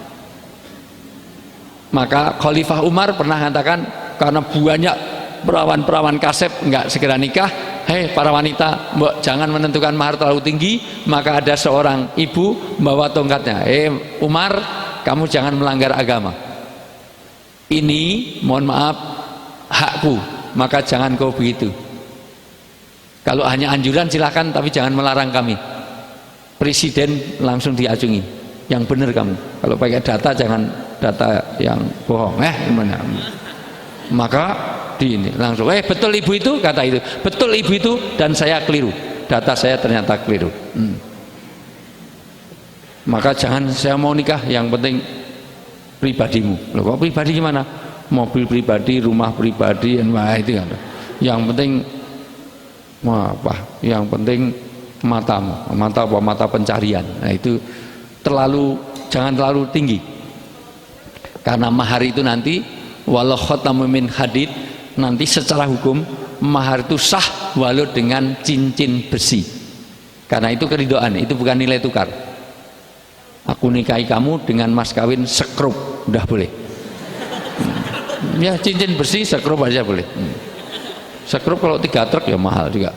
S2: Maka Khalifah Umar pernah mengatakan, karena banyak perawan-perawan kasep nggak segera nikah, hei para wanita, jangan menentukan mahar terlalu tinggi. Maka ada seorang ibu membawa tongkatnya, Umar, kamu jangan melanggar agama. Ini mohon maaf hakku, maka jangan kau begitu. Kalau hanya anjuran silahkan, tapi jangan melarang kami. Presiden langsung diacungi, yang benar kamu. Kalau pakai data jangan data yang bohong. Gimana? Maka di ini langsung, betul ibu itu, kata itu, betul ibu itu, dan saya keliru. Data saya ternyata keliru. Maka jangan saya mau nikah, yang penting pribadimu. Loh, kok pribadi gimana? Mobil pribadi, rumah pribadi, itu kan. Yang penting apa? Yang penting matamu, mata pencarian. Nah itu jangan terlalu tinggi. Karena mahar itu nanti walau khatamu min hadid, nanti secara hukum mahar itu sah walau dengan cincin besi. Karena itu keridoan, itu bukan nilai tukar. Aku nikahi kamu dengan mas kawin sekrup, udah boleh. Ya cincin bersih sekrup aja boleh. Sekrup kalau 3 truk ya mahal juga.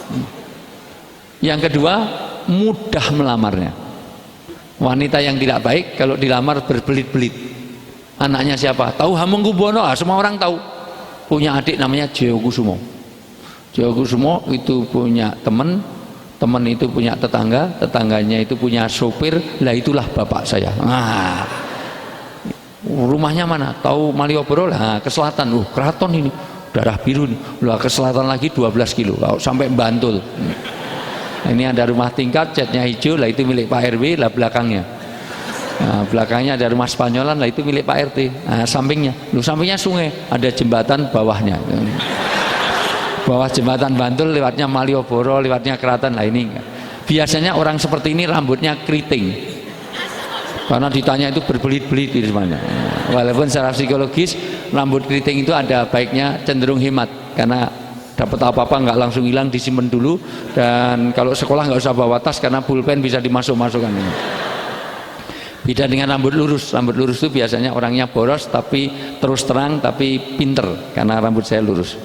S2: Yang kedua, mudah melamarnya. Wanita yang tidak baik kalau dilamar berbelit-belit. Anaknya siapa? Tahu Hamengkubuwono? Semua orang tahu. Punya adik namanya Jeokusumo. Jeokusumo itu punya teman itu punya tetangga, tetangganya itu punya sopir, lah itulah bapak saya. Rumahnya mana? Tahu Malioboro? Lah ke selatan. Keraton ini darah biru nih. Lah ke selatan lagi 12 kilo sampai Bantul. Ini ada rumah tingkat catnya hijau, lah itu milik Pak RW, lah belakangnya. Belakangnya ada rumah Spanyolan, lah itu milik Pak RT. Sampingnya sungai, ada jembatan bawahnya. Bawah jembatan Bantul lewatnya Malioboro, lewatnya Keraton. Lah ini biasanya orang seperti ini rambutnya keriting karena ditanya itu berbelit-belit di semuanya. Walaupun secara psikologis rambut keriting itu ada baiknya cenderung hemat, karena dapat apa-apa nggak langsung hilang, disimpan dulu, dan kalau sekolah nggak usah bawa tas karena pulpen bisa dimasuk-masukkan. Beda dengan rambut lurus. Rambut lurus itu biasanya orangnya boros tapi terus terang tapi pinter, karena rambut saya lurus.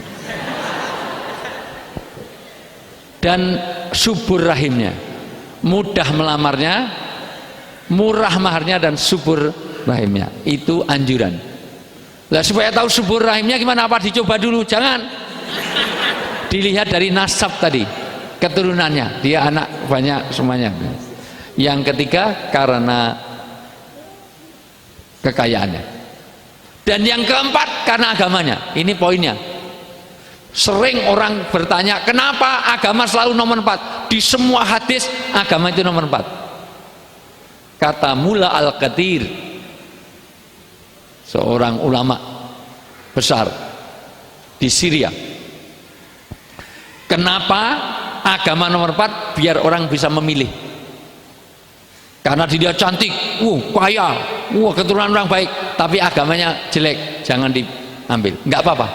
S2: Dan subur rahimnya, mudah melamarnya, murah maharnya, dan subur rahimnya. Itu anjuran. Lah supaya tahu subur rahimnya gimana? Apa dicoba dulu? Jangan. Dilihat dari nasab tadi, keturunannya, dia anak banyak semuanya. Yang ketiga karena kekayaannya. Dan yang keempat karena agamanya. Ini poinnya. Sering orang bertanya, kenapa agama selalu nomor 4? Di semua hadis agama itu nomor 4. Kata Mula Al-Qatir, seorang ulama besar di Syria, kenapa agama nomor 4? Biar orang bisa memilih. Karena dia cantik, kaya, keturunan orang baik, tapi agamanya jelek, jangan diambil, nggak apa-apa.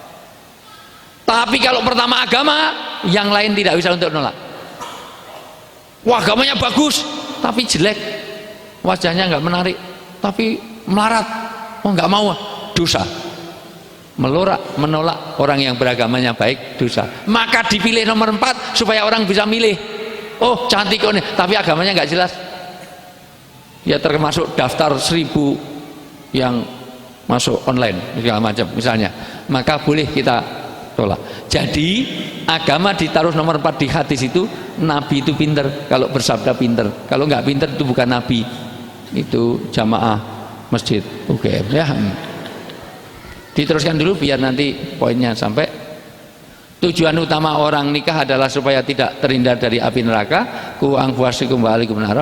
S2: Tapi kalau pertama agama, yang lain tidak bisa untuk nolak. Agamanya bagus tapi jelek, wajahnya nggak menarik tapi melarat, nggak mau, dosa. Menolak orang yang beragamanya baik, dosa. Maka dipilih nomor 4 supaya orang bisa milih. Cantik kok nih, tapi agamanya nggak jelas. Ya termasuk daftar 1000 yang masuk online segala macam misalnya, maka boleh kita tolak. Jadi agama ditaruh nomor 4 di hadis itu. Nabi itu pinter kalau bersabda pinter, kalau nggak pinter itu bukan nabi, itu jamaah masjid UGM ya. Diteruskan dulu biar nanti poinnya sampai. Tujuan utama orang nikah adalah supaya tidak terhindar dari api neraka. Ku anfusikum wa alaikum nara.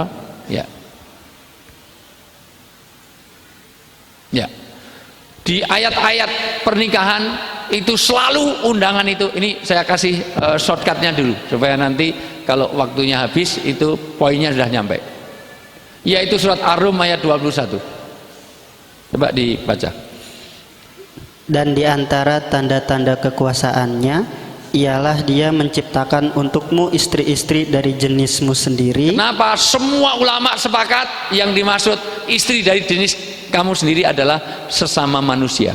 S2: Ya. Di ayat-ayat pernikahan itu selalu undangan itu. Ini saya kasih shortcutnya dulu supaya nanti kalau waktunya habis itu poinnya sudah nyampe. Yaitu surat Ar-Rum ayat 21. Coba dibaca.
S1: Dan di antara tanda-tanda kekuasaannya ialah dia menciptakan untukmu istri-istri dari jenismu sendiri.
S2: Kenapa semua ulama sepakat yang dimaksud istri dari jenis kamu sendiri adalah sesama manusia?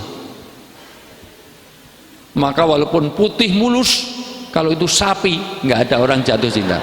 S2: Maka walaupun putih mulus, kalau itu sapi, nggak ada orang jatuh cinta.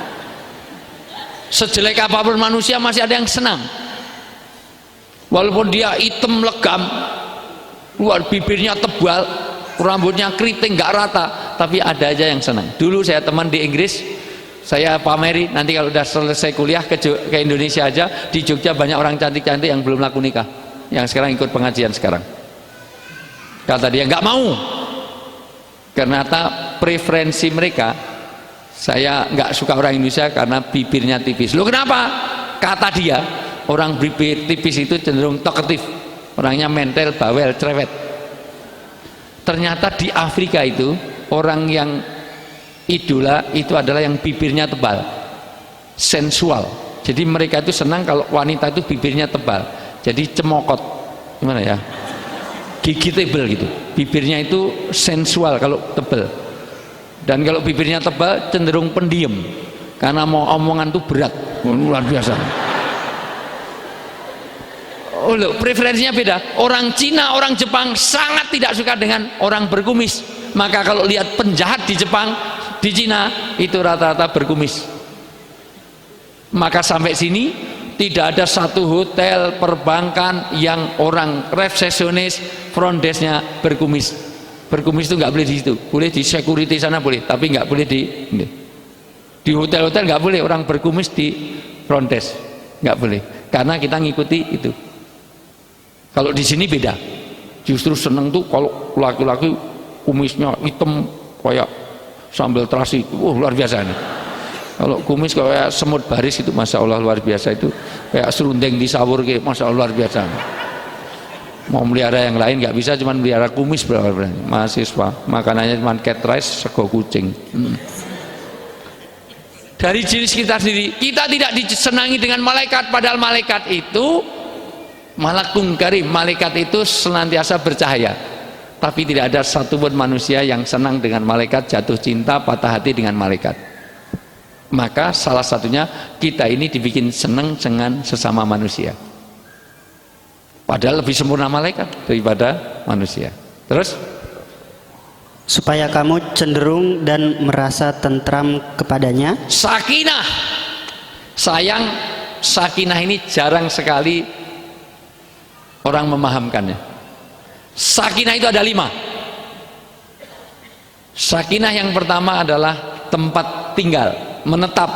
S2: Sejelek apapun manusia masih ada yang senang. Walaupun dia hitam legam, luar bibirnya tebal, rambutnya keriting nggak rata, tapi ada aja yang senang. Dulu saya teman di Inggris, saya pameri, nanti kalau udah selesai kuliah ke Indonesia aja, di Jogja banyak orang cantik-cantik yang belum laku nikah, yang sekarang ikut pengajian sekarang. Kata dia nggak mau, karena preferensi mereka, saya nggak suka orang Indonesia karena bibirnya tipis. Loh kenapa? Kata dia, orang bibir tipis itu cenderung talkative, orangnya mental, bawel, cerewet. Ternyata di Afrika itu orang yang idola itu adalah yang bibirnya tebal, sensual. Jadi mereka itu senang kalau wanita itu bibirnya tebal, jadi cemokot, gimana ya, gigitable gitu. Bibirnya itu sensual kalau tebal. Dan kalau bibirnya tebal cenderung pendiam, karena mau omongan tuh berat, luar biasa. Oh, loh, preferensinya beda. Orang Cina, orang Jepang sangat tidak suka dengan orang berkumis. Maka kalau lihat penjahat di Jepang, di Cina itu rata-rata berkumis. Maka sampai sini tidak ada satu hotel perbankan yang orang resepsionis front desk-nya berkumis. Berkumis itu nggak boleh di situ. Boleh di security sana boleh, tapi nggak boleh di hotel-hotel nggak boleh orang berkumis di front desk, nggak boleh. Karena kita ngikuti itu. Kalau di sini beda. Justru seneng tuh kalau laki-laki kumisnya hitam kayak sambal terasi. Luar biasa nih. Kalau kumis kayak semut baris itu masya Allah luar biasa, itu kayak serundeng disawur kayak masya Allah luar biasa. Mau melihara yang lain nggak bisa, cuman melihara kumis berapa mahasiswa makanannya cuma cat rice, sego kucing. Dari jenis kita sendiri, kita tidak disenangi dengan malaikat, padahal malaikat itu malakun karim, malaikat itu senantiasa bercahaya. Tapi tidak ada satupun manusia yang senang dengan malaikat, jatuh cinta, patah hati dengan malaikat. Maka salah satunya kita ini dibikin senang dengan sesama manusia. Padahal lebih sempurna malaikat daripada manusia. Terus?
S1: Supaya kamu cenderung dan merasa tentram kepadanya.
S2: Sakinah. Sayang, sakinah ini jarang sekali orang memahamkannya. Sakinah itu ada 5. Sakinah yang pertama adalah tempat tinggal, menetap.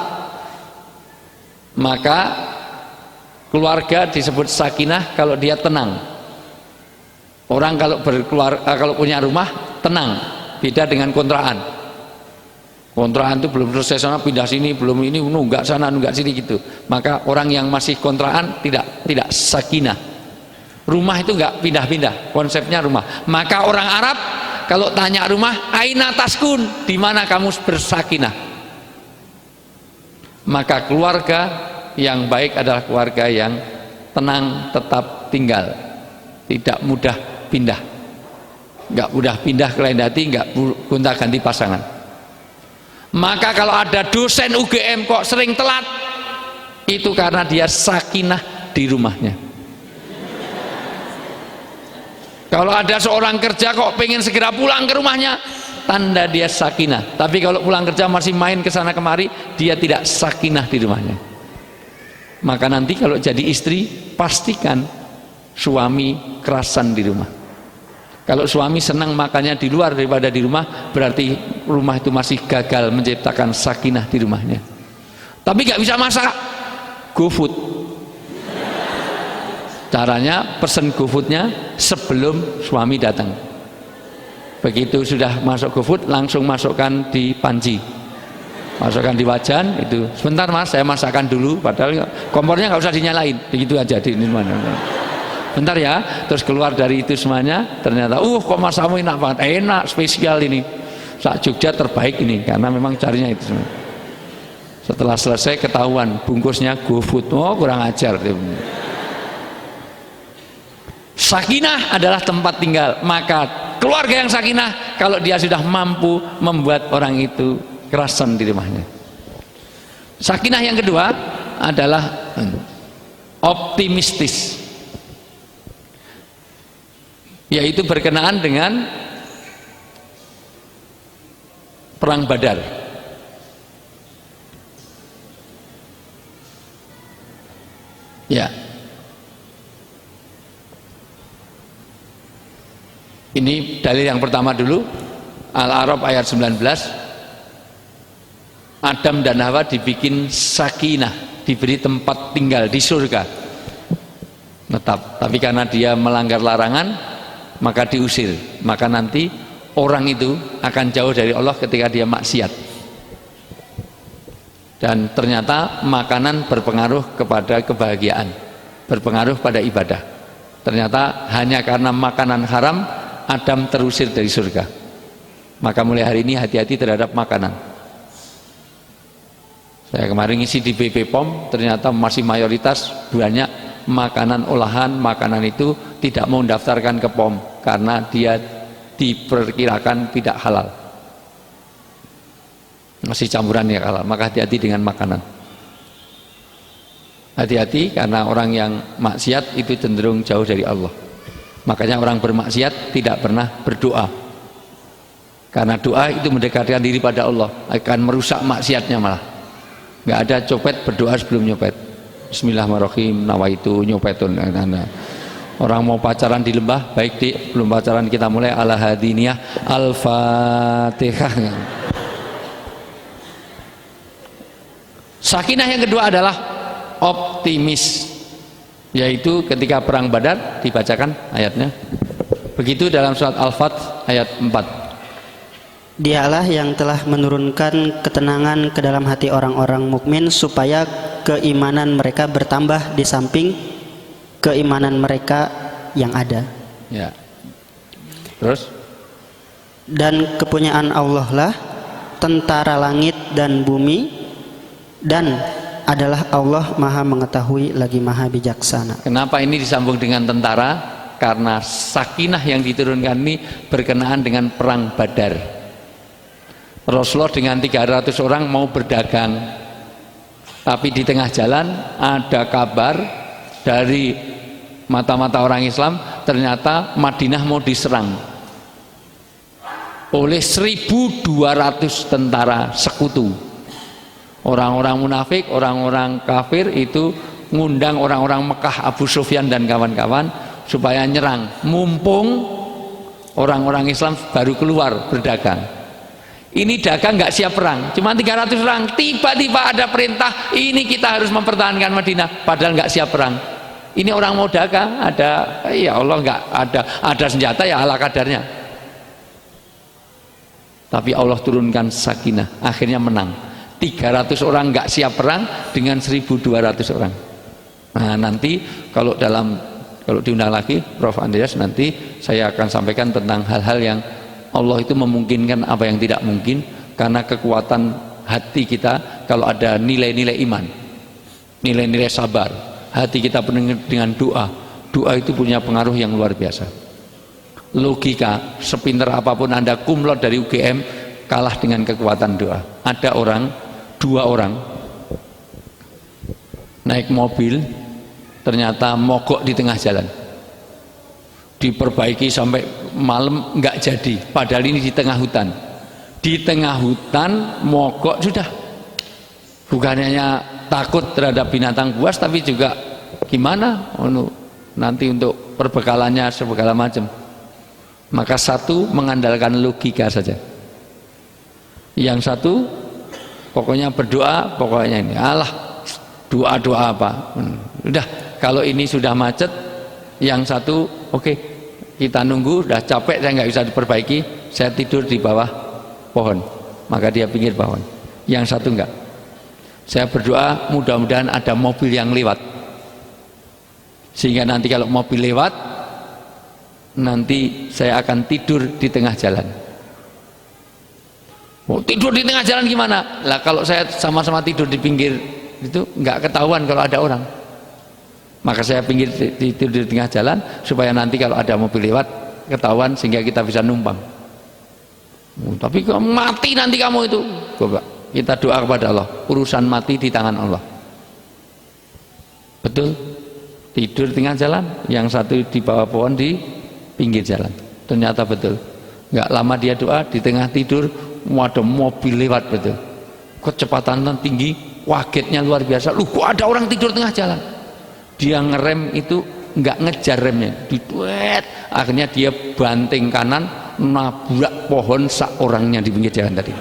S2: Maka keluarga disebut sakinah kalau dia tenang. Orang kalau kalau punya rumah tenang. Beda dengan kontrakan. Kontrakan itu belum selesai sana pindah sini, belum ini nunggak sana nunggak sini gitu. Maka orang yang masih kontrakan tidak sakinah. Rumah itu enggak pindah-pindah, konsepnya rumah. Maka orang Arab kalau tanya rumah, aina taskun, di mana kamu bersakinah? Maka keluarga yang baik adalah keluarga yang tenang, tetap tinggal, tidak mudah pindah. Nggak mudah pindah ke lain hati, nggak gonta ganti pasangan. Maka kalau ada dosen UGM kok sering telat, itu karena dia sakinah di rumahnya. Kalau ada seorang kerja kok pengen segera pulang ke rumahnya, tanda dia sakinah. Tapi kalau pulang kerja masih main ke sana kemari, dia tidak sakinah di rumahnya. Maka nanti kalau jadi istri, pastikan suami kerasan di rumah. Kalau suami senang makannya di luar daripada di rumah, berarti rumah itu masih gagal menciptakan sakinah di rumahnya. Tapi nggak bisa masak, GoFood. Caranya pesen GoFoodnya sebelum suami datang. Begitu sudah masuk GoFood, langsung masukkan di panci, masukkan di wajan. Itu sebentar mas, saya masakkan dulu. Padahal kompornya nggak usah dinyalain, begitu aja di mana. Bentar ya, terus keluar dari itu semuanya, ternyata kok masamu enak banget, enak, spesial ini, sak Jogja terbaik ini, karena memang carinya itu semua. Setelah selesai ketahuan bungkusnya GoFood, kurang ajar. Sakinah adalah tempat tinggal. Maka keluarga yang sakinah kalau dia sudah mampu membuat orang itu kerasan di rumahnya. Sakinah yang kedua adalah optimistis, yaitu berkenaan dengan perang Badar. Ya, ini dalil yang pertama dulu, Al-A'raf ayat 19. Adam dan Hawa dibikin sakinah, diberi tempat tinggal di surga, tetap. Tapi karena dia melanggar larangan, maka diusir. Maka nanti orang itu akan jauh dari Allah ketika dia maksiat. Dan ternyata makanan berpengaruh kepada kebahagiaan, berpengaruh pada ibadah. Ternyata hanya karena makanan haram Adam terusir dari surga. Maka mulai hari ini hati-hati terhadap makanan. Saya kemarin ngisi di BP POM, ternyata masih mayoritas banyak makanan olahan, makanan itu tidak mau mendaftarkan ke POM karena dia diperkirakan tidak halal, masih campuran ya halal. Maka hati-hati dengan makanan. Hati-hati, karena orang yang maksiat itu cenderung jauh dari Allah. Makanya orang bermaksiat tidak pernah berdoa, karena doa itu mendekatkan diri pada Allah, akan merusak maksiatnya malah. Nggak ada copet berdoa sebelum nyopet. Bismillahirrahmanirrahim, nawaitu nyopetun. Orang mau pacaran di lembah, baik di belum pacaran kita mulai ala hadiniyah al-fatihah. Sakinah yang kedua adalah optimis, yaitu ketika perang Badar dibacakan ayatnya. Begitu dalam surat Al-Fath ayat 4.
S1: Dialah yang telah menurunkan ketenangan ke dalam hati orang-orang mukmin supaya keimanan mereka bertambah di samping keimanan mereka yang ada.
S2: Ya. Terus?
S1: Dan kepunyaan Allah lah tentara langit dan bumi, dan adalah Allah maha mengetahui lagi maha bijaksana.
S2: Kenapa ini disambung dengan tentara? Karena sakinah yang diturunkan ini berkenaan dengan perang Badar. Rasulullah dengan 300 orang mau berdagang, tapi di tengah jalan ada kabar dari mata-mata orang Islam, ternyata Madinah mau diserang oleh 1.200 tentara sekutu. Orang-orang munafik, orang-orang kafir itu ngundang orang-orang Mekah, Abu Sufyan dan kawan-kawan supaya nyerang, mumpung orang-orang Islam baru keluar berdagang. Ini dagang nggak siap perang, cuma 300 orang. Tiba-tiba ada perintah, ini kita harus mempertahankan Madinah, padahal nggak siap perang. Ini orang mau dagang, ada, ya Allah, nggak ada senjata, ya ala kadarnya. Tapi Allah turunkan sakinah, akhirnya menang. 300 orang nggak siap perang dengan 1.200 orang. Nah, nanti kalau diundang lagi Prof. Andreas, nanti saya akan sampaikan tentang hal-hal yang Allah itu memungkinkan apa yang tidak mungkin, karena kekuatan hati kita kalau ada nilai-nilai iman, nilai-nilai sabar, hati kita penuh dengan doa. Doa itu punya pengaruh yang luar biasa. Logika, sepinter apapun Anda kumlot dari UGM, kalah dengan kekuatan doa. Ada dua orang naik mobil, ternyata mogok di tengah jalan. Diperbaiki sampai malam nggak jadi, padahal ini di tengah hutan. Di tengah hutan mogok sudah. Bukan hanya takut terhadap binatang buas, tapi juga gimana nanti untuk perbekalannya segala macam. Maka satu mengandalkan logika saja, yang satu pokoknya berdoa, pokoknya ini Allah, doa apa. Udah, kalau ini sudah macet, yang satu oke, kita nunggu, udah capek, saya nggak bisa diperbaiki, saya tidur di bawah pohon. Maka dia pinggir pohon. Yang satu enggak, saya berdoa mudah-mudahan ada mobil yang lewat, sehingga nanti kalau mobil lewat, nanti saya akan tidur di tengah jalan. Oh, tidur di tengah jalan gimana? Lah kalau saya sama-sama tidur di pinggir itu nggak ketahuan kalau ada orang. Maka saya pinggir tidur di tengah jalan supaya nanti kalau ada mobil lewat ketahuan, sehingga kita bisa numpang. Tapi kamu mati nanti kamu itu. Coba kita doa kepada Allah, urusan mati di tangan Allah. Betul? Tidur di tengah jalan, yang satu di bawah pohon di pinggir jalan. Ternyata betul. Nggak lama dia doa, di tengah tidur ada mobil lewat, betul. Kecepatan tinggi, kagetnya luar biasa. Loh, kok ada orang tidur tengah jalan? Dia ngerem itu nggak ngejar remnya, diduet, akhirnya dia banting kanan, nabrak pohon seorangnya di pinggir jalan tadi.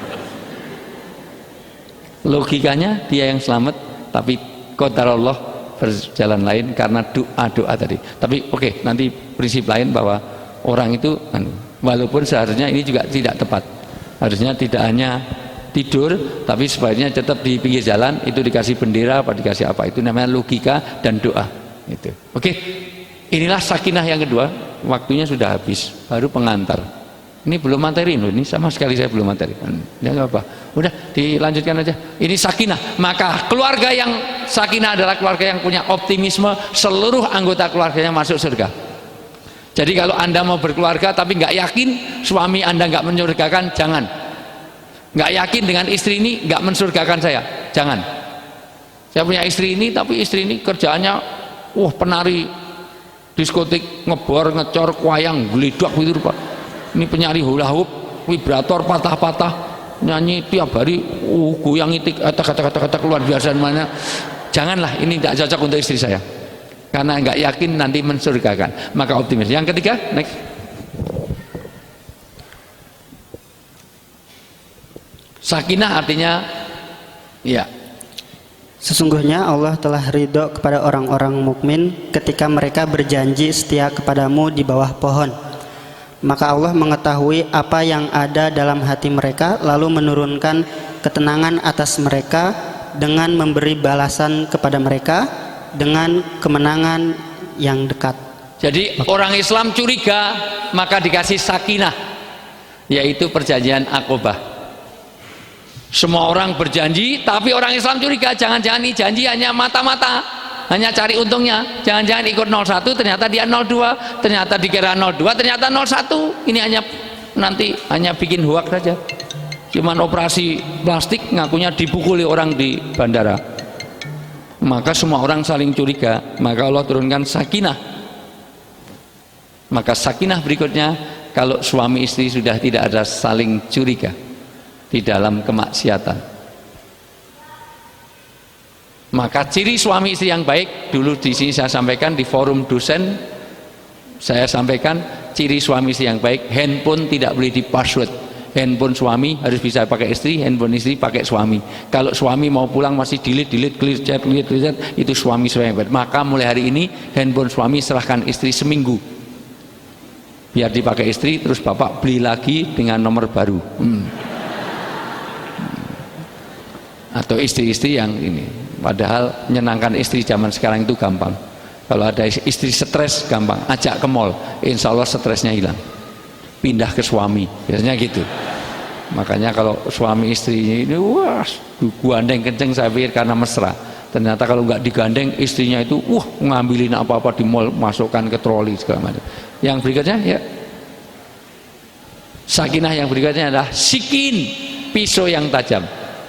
S2: Logikanya dia yang selamat, tapi qadarullah berjalan lain karena doa tadi. Tapi oke, nanti prinsip lain bahwa orang itu walaupun seharusnya ini juga tidak tepat, harusnya tidak hanya tidur, tapi sebaiknya tetap di pinggir jalan, itu dikasih bendera apa dikasih apa, itu namanya logika dan doa itu. Oke, inilah sakinah yang kedua. Waktunya sudah habis, baru pengantar. Ini belum materi loh, ini sama sekali saya belum materi. Ya nggak apa, udah dilanjutkan aja. Ini sakinah. Maka keluarga yang sakinah adalah keluarga yang punya optimisme, seluruh anggota keluarganya masuk surga. Jadi kalau Anda mau berkeluarga tapi nggak yakin suami Anda nggak mensurgakan, jangan. Nggak yakin dengan istri ini nggak mensurgakan saya, jangan. Saya punya istri ini, tapi istri ini kerjaannya wah penari diskotik, ngebor, ngecor, kuayang, geledak gitu Pak. Ini penyanyi hula hoop, vibrator patah-patah, nyanyi tiap hari, goyang itik, kata-kata luar biasa mana. Janganlah, ini tidak cocok untuk istri saya. Karena nggak yakin nanti mensurgakan. Maka optimis. Yang ketiga, next. Sakinah artinya ya,
S1: sesungguhnya Allah telah ridho kepada orang-orang mukmin ketika mereka berjanji setia kepadamu di bawah pohon. Maka Allah mengetahui apa yang ada dalam hati mereka, lalu menurunkan ketenangan atas mereka dengan memberi balasan kepada mereka dengan kemenangan yang dekat.
S2: Jadi orang Islam curiga, maka dikasih sakinah, yaitu perjanjian Aqobah. Semua orang berjanji, tapi orang Islam curiga, jangan-jangan ini janji hanya mata-mata, hanya cari untungnya. Jangan-jangan ikut 01, ternyata dia 02, ternyata dikira 02, ternyata 01. Ini hanya bikin hoak saja. Cuman operasi plastik, ngakunya dipukuli orang di bandara. Maka semua orang saling curiga, maka Allah turunkan sakinah. Maka sakinah berikutnya, kalau suami istri sudah tidak ada saling curiga di dalam kemaksiatan. Maka ciri suami istri yang baik, dulu di sini saya sampaikan di forum dosen, saya sampaikan ciri suami istri yang baik, handphone tidak boleh di password. Handphone suami harus bisa pakai istri, handphone istri pakai suami. Kalau suami mau pulang masih delete clear chat, itu suami yang baik. Maka mulai hari ini handphone suami serahkan istri seminggu, biar dipakai istri, terus bapak beli lagi dengan nomor baru. Atau istri-istri yang ini, padahal menyenangkan istri zaman sekarang itu gampang. Kalau ada istri stres, gampang ajak ke mall, insya Allah stresnya hilang, pindah ke suami, biasanya gitu. Makanya kalau suami istri ini wah gandeng kenceng, saya pikir karena mesra. Ternyata kalau nggak digandeng, istrinya itu ngambilin apa-apa di mall, masukkan ke troli segala macam. Yang berikutnya ya, sakinah yang berikutnya adalah sikin, pisau yang tajam.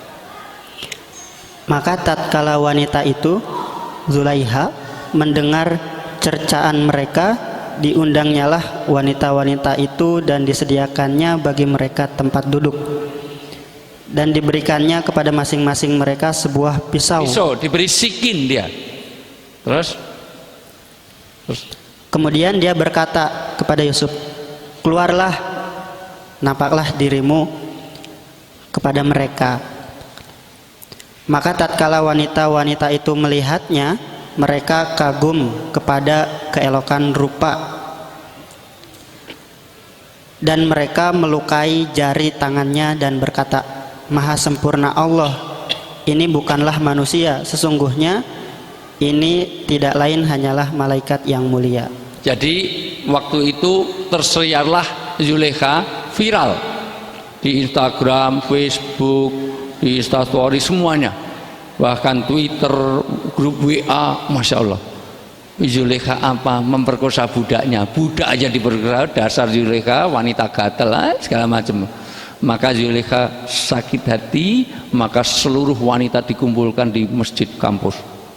S1: Maka tatkala wanita itu, Zulaiha, mendengar cercaan mereka, diundangnyalah wanita-wanita itu dan disediakannya bagi mereka tempat duduk, dan diberikannya kepada masing-masing mereka sebuah pisau.
S2: Diberi sikin dia. Terus
S1: kemudian dia berkata kepada Yusuf, keluarlah, nampaklah dirimu kepada mereka. Maka tatkala wanita-wanita itu melihatnya, mereka kagum kepada keelokan rupa, dan mereka melukai jari tangannya dan berkata, Maha sempurna Allah, ini bukanlah manusia, sesungguhnya ini tidak lain hanyalah malaikat yang mulia.
S2: Jadi waktu itu tersiarlah Zulekha viral di Instagram, Facebook, di Instastory, semuanya, bahkan Twitter, grup WA. Masya Allah, Zulekha apa memperkosa budaknya, budak aja diperkosa, dasar Zulekha wanita gatel segala macam. Maka Zulekha sakit hati, maka seluruh wanita dikumpulkan di masjid kampus.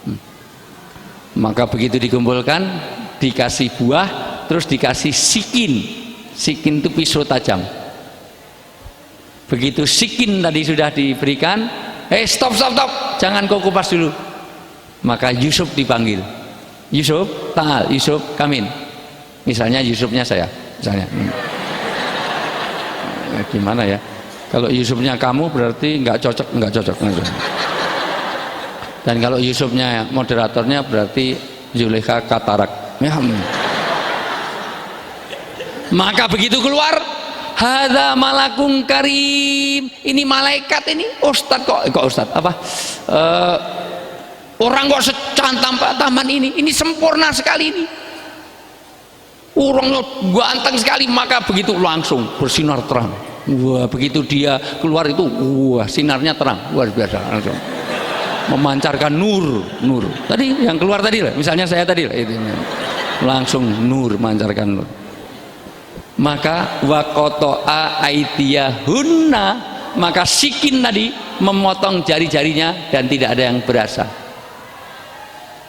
S2: Maka begitu dikumpulkan, dikasih buah, terus dikasih sikin. Sikin itu pisau tajam. Begitu sikin tadi sudah diberikan, stop, jangan kau kupas dulu. Maka Yusuf dipanggil. Yusuf, ta'al, Yusuf, kamin. Misalnya Yusufnya saya, misalnya. Gimana ya? Kalau Yusufnya kamu berarti nggak cocok. Dan kalau Yusufnya moderatornya berarti Zulekha katarak. Maka begitu keluar, hadza malakun karim, ini malaikat, ini ustad kok ustad apa? Orang kok secantam taman ini sempurna sekali ini. Orangnya ganteng sekali, maka begitu langsung bersinar terang. Wah, begitu dia keluar itu, wah sinarnya terang, luar biasa, langsung memancarkan nur. Tadi yang keluar tadi lah, misalnya saya tadi lah, itu langsung nur, memancarkan nur. Maka waqata'a aydiyahunna, maka sikin tadi memotong jari-jarinya dan tidak ada yang berasa.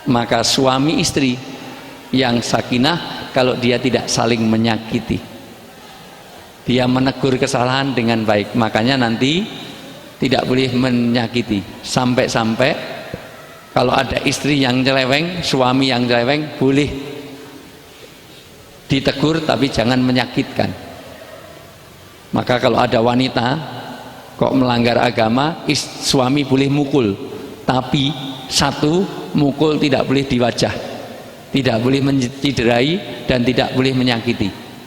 S2: Maka suami istri yang sakinah kalau dia tidak saling menyakiti, dia menegur kesalahan dengan baik. Makanya nanti tidak boleh menyakiti. Sampai-sampai kalau ada istri yang nyeleweng, suami yang nyeleweng, boleh ditegur tapi jangan menyakitkan. Maka kalau ada wanita kok melanggar agama, suami boleh mukul, tapi satu, mukul tidak boleh di wajah, tidak boleh menciderai, dan tidak boleh menyakiti.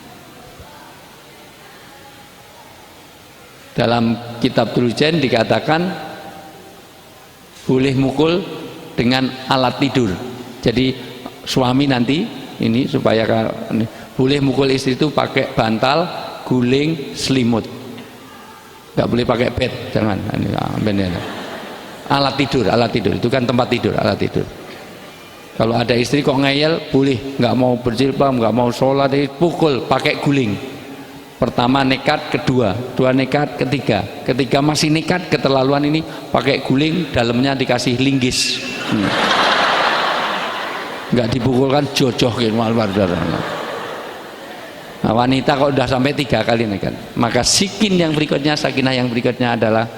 S2: Dalam kitab Drujen dikatakan boleh mukul dengan alat tidur. Jadi suami nanti ini supaya boleh mukul istri itu pakai bantal, guling, selimut. Nggak boleh pakai bed, jangan. Alat tidur itu kan tempat tidur, alat tidur. Kalau ada istri kok ngeyel, boleh, nggak mau berjilbab, nggak mau sholat, pukul pakai guling. Pertama nekat, kedua nekat, ketiga masih nekat, keterlaluan ini pakai guling, dalamnya dikasih linggis. Nggak dipukulkan, jojoh gitu. Nah, wanita kalau udah sampai 3 kali nekat, maka sakinah yang berikutnya adalah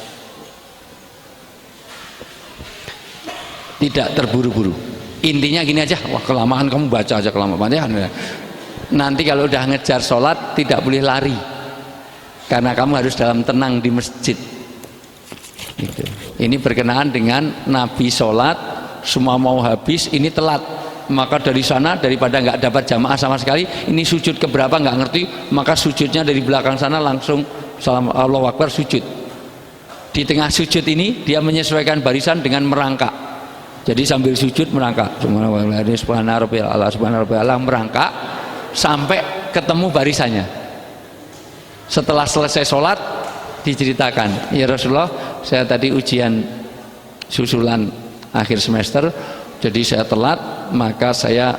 S2: tidak terburu-buru. Intinya gini aja, wah kelamaan kamu baca aja kelamaan ya. Nanti kalau udah ngejar sholat tidak boleh lari, karena kamu harus dalam tenang di masjid. Gitu. Ini berkenaan dengan Nabi sholat, semua mau habis, ini telat. Maka dari sana, daripada nggak dapat jamaah sama sekali, ini sujud keberapa nggak ngerti, maka sujudnya dari belakang sana langsung salam Allahu Akbar, sujud. Di tengah sujud ini dia menyesuaikan barisan dengan merangkak. Jadi sambil sujud merangkak, subhanallah, merangkak sampai ketemu barisannya. Setelah selesai sholat diceritakan, ya Rasulullah, saya tadi ujian susulan akhir semester, jadi saya telat, maka saya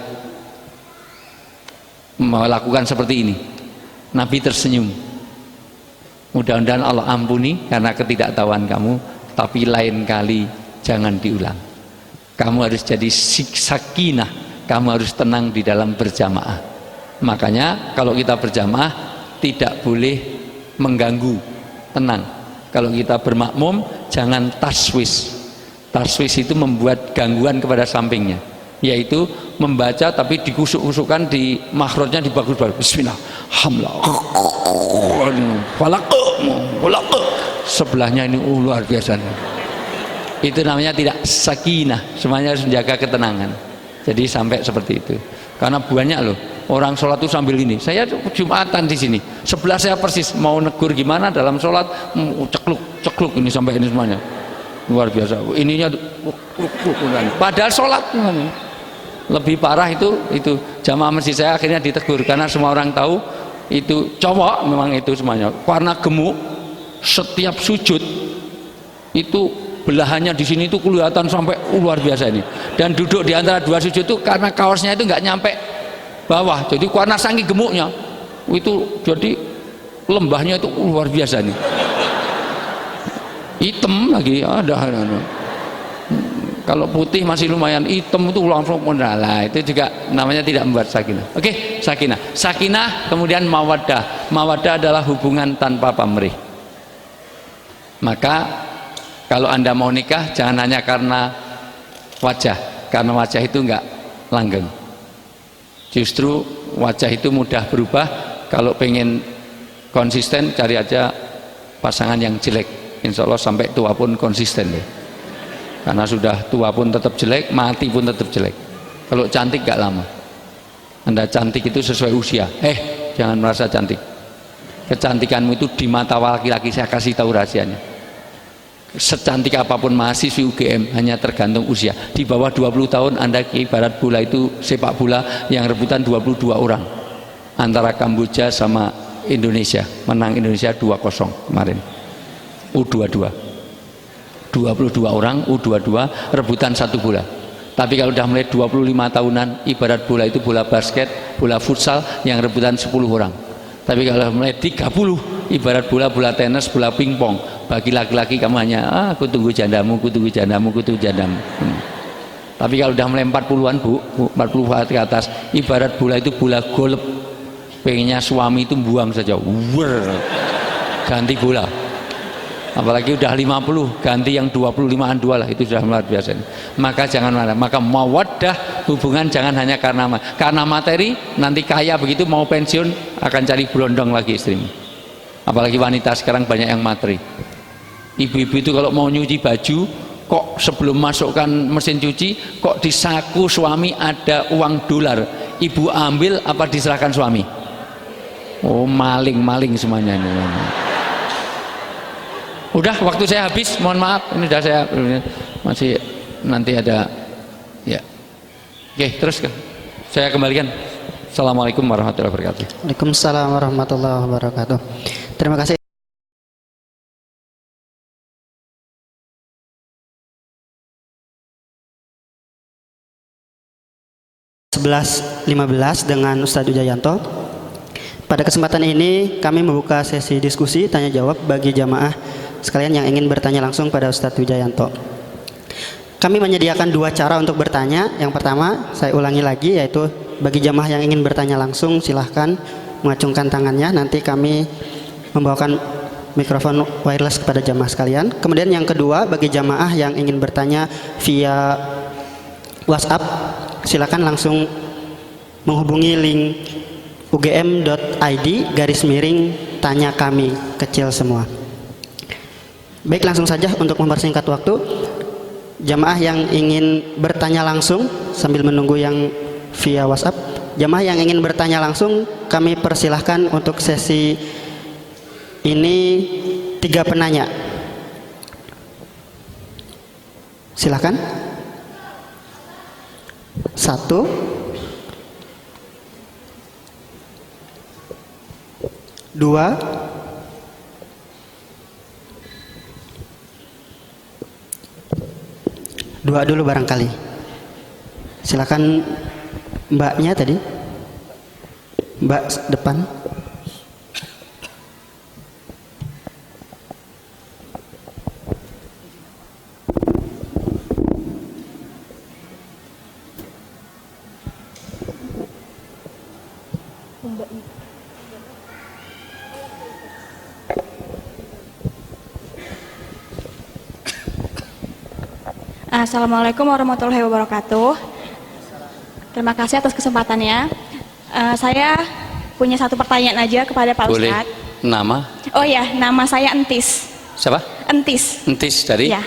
S2: melakukan seperti ini. Nabi tersenyum. Mudah-mudahan Allah ampuni karena ketidaktahuan kamu, tapi lain kali jangan diulang. Kamu harus jadi sakinah, kamu harus tenang di dalam berjamaah. Makanya kalau kita berjamaah tidak boleh mengganggu, tenang. Kalau kita bermakmum jangan taswis. Taswis itu membuat gangguan kepada sampingnya, yaitu membaca tapi dikusuk-kusukkan, di makhrajnya dibagus-bagus. Bismillah, hamla, falaq, sebelahnya ini luar biasa. Itu namanya tidak sakinah. Semuanya harus menjaga ketenangan. Jadi sampai seperti itu. Karena banyak loh orang sholat itu sambil ini. Saya Jumatan di sini, sebelah saya persis mau negur gimana dalam sholat, cekluk ini sampai ini semuanya. Luar biasa, ininya padahal sholat. Lebih parah itu jamaah masjid saya akhirnya ditegur karena semua orang tahu itu cowok, memang itu semuanya karena gemuk. Setiap sujud itu belahannya di sini itu kelihatan sampai luar biasa ini, dan duduk di antara dua sujud itu karena kaosnya itu nggak nyampe bawah, jadi karena saking gemuknya itu jadi lembahnya itu luar biasa nih. Hitam lagi ada. Kalau putih masih lumayan, hitam itu langsung mendalah. Itu juga namanya tidak membuat sakinah. Oke, sakinah kemudian mawaddah. Mawaddah adalah hubungan tanpa pamrih. Maka kalau Anda mau nikah jangan hanya karena wajah, karena wajah itu enggak langgeng. Justru wajah itu mudah berubah. Kalau pengen konsisten cari aja pasangan yang jelek. Insya Allah sampai tua pun konsisten deh. Karena sudah tua pun tetap jelek, mati pun tetap jelek. Kalau cantik gak lama. Anda cantik itu sesuai usia. Jangan merasa cantik. Kecantikanmu itu di mata laki-laki, saya kasih tahu rahasianya. Secantik apapun mahasiswi UGM hanya tergantung usia. Di bawah 20 tahun Anda ibarat bola itu, sepak bola yang rebutan 22 orang. Antara Kamboja sama Indonesia. Menang Indonesia 2-0 kemarin. U22 22 orang, U22 rebutan satu bola. Tapi kalau udah mulai 25 tahunan, ibarat bola itu bola basket, bola futsal yang rebutan 10 orang. Tapi kalau mulai 30, ibarat bola tenis, bola pingpong. Bagi laki-laki kamu hanya aku tunggu jandamu, aku tunggu jandamu, aku tunggu jandamu. Tapi kalau udah mulai 40-an Bu, 40 ke atas, ibarat bola itu bola golep. Pengennya suami itu buang saja, ganti bola. Apalagi udah 50, ganti yang 25-an dua lah, itu sudah luar biasa. Maka jangan marah. Maka mawaddah, hubungan jangan hanya karena materi. Nanti kaya begitu mau pensiun akan cari berondong lagi istrimu. Apalagi wanita sekarang banyak yang materi. Ibu-ibu itu kalau mau nyuci baju, kok sebelum masukkan mesin cuci, kok di saku suami ada uang dolar. Ibu ambil apa diserahkan suami? Oh, maling semuanya ini. Udah, waktu saya habis, mohon maaf, ini udah saya masih nanti ada ya. Oke, terus saya kembalikan. Assalamualaikum warahmatullahi wabarakatuh.
S1: Waalaikumsalam warahmatullahi wabarakatuh. Terima kasih. 11.15 dengan Ustadz Wijayanto. Pada kesempatan ini kami membuka sesi diskusi tanya jawab bagi jamaah sekalian yang ingin bertanya langsung pada Ustadz Wijayanto. Kami menyediakan dua cara untuk bertanya. Yang pertama, saya ulangi lagi, yaitu bagi jamaah yang ingin bertanya langsung silahkan mengacungkan tangannya. Nanti kami membawakan mikrofon wireless kepada jamaah sekalian. Kemudian yang kedua, bagi jamaah yang ingin bertanya via WhatsApp, silakan langsung menghubungi link ugm.id/tanya kami kecil semua. Baik, langsung saja untuk mempersingkat waktu, jamaah yang ingin bertanya langsung sambil menunggu yang via WhatsApp, jamaah yang ingin bertanya langsung kami persilahkan untuk sesi ini 3 penanya. Silakan. 1, 2, 2 dulu barangkali. Silakan mbaknya tadi. Mbak depan.
S3: Assalamualaikum warahmatullahi wabarakatuh. Terima kasih atas kesempatannya. Saya punya satu pertanyaan aja kepada Pak
S2: Boleh.
S3: Ustadz.
S2: Nama?
S3: Oh ya, nama saya Entis.
S2: Siapa?
S3: Entis.
S2: Entis dari?
S3: Ya.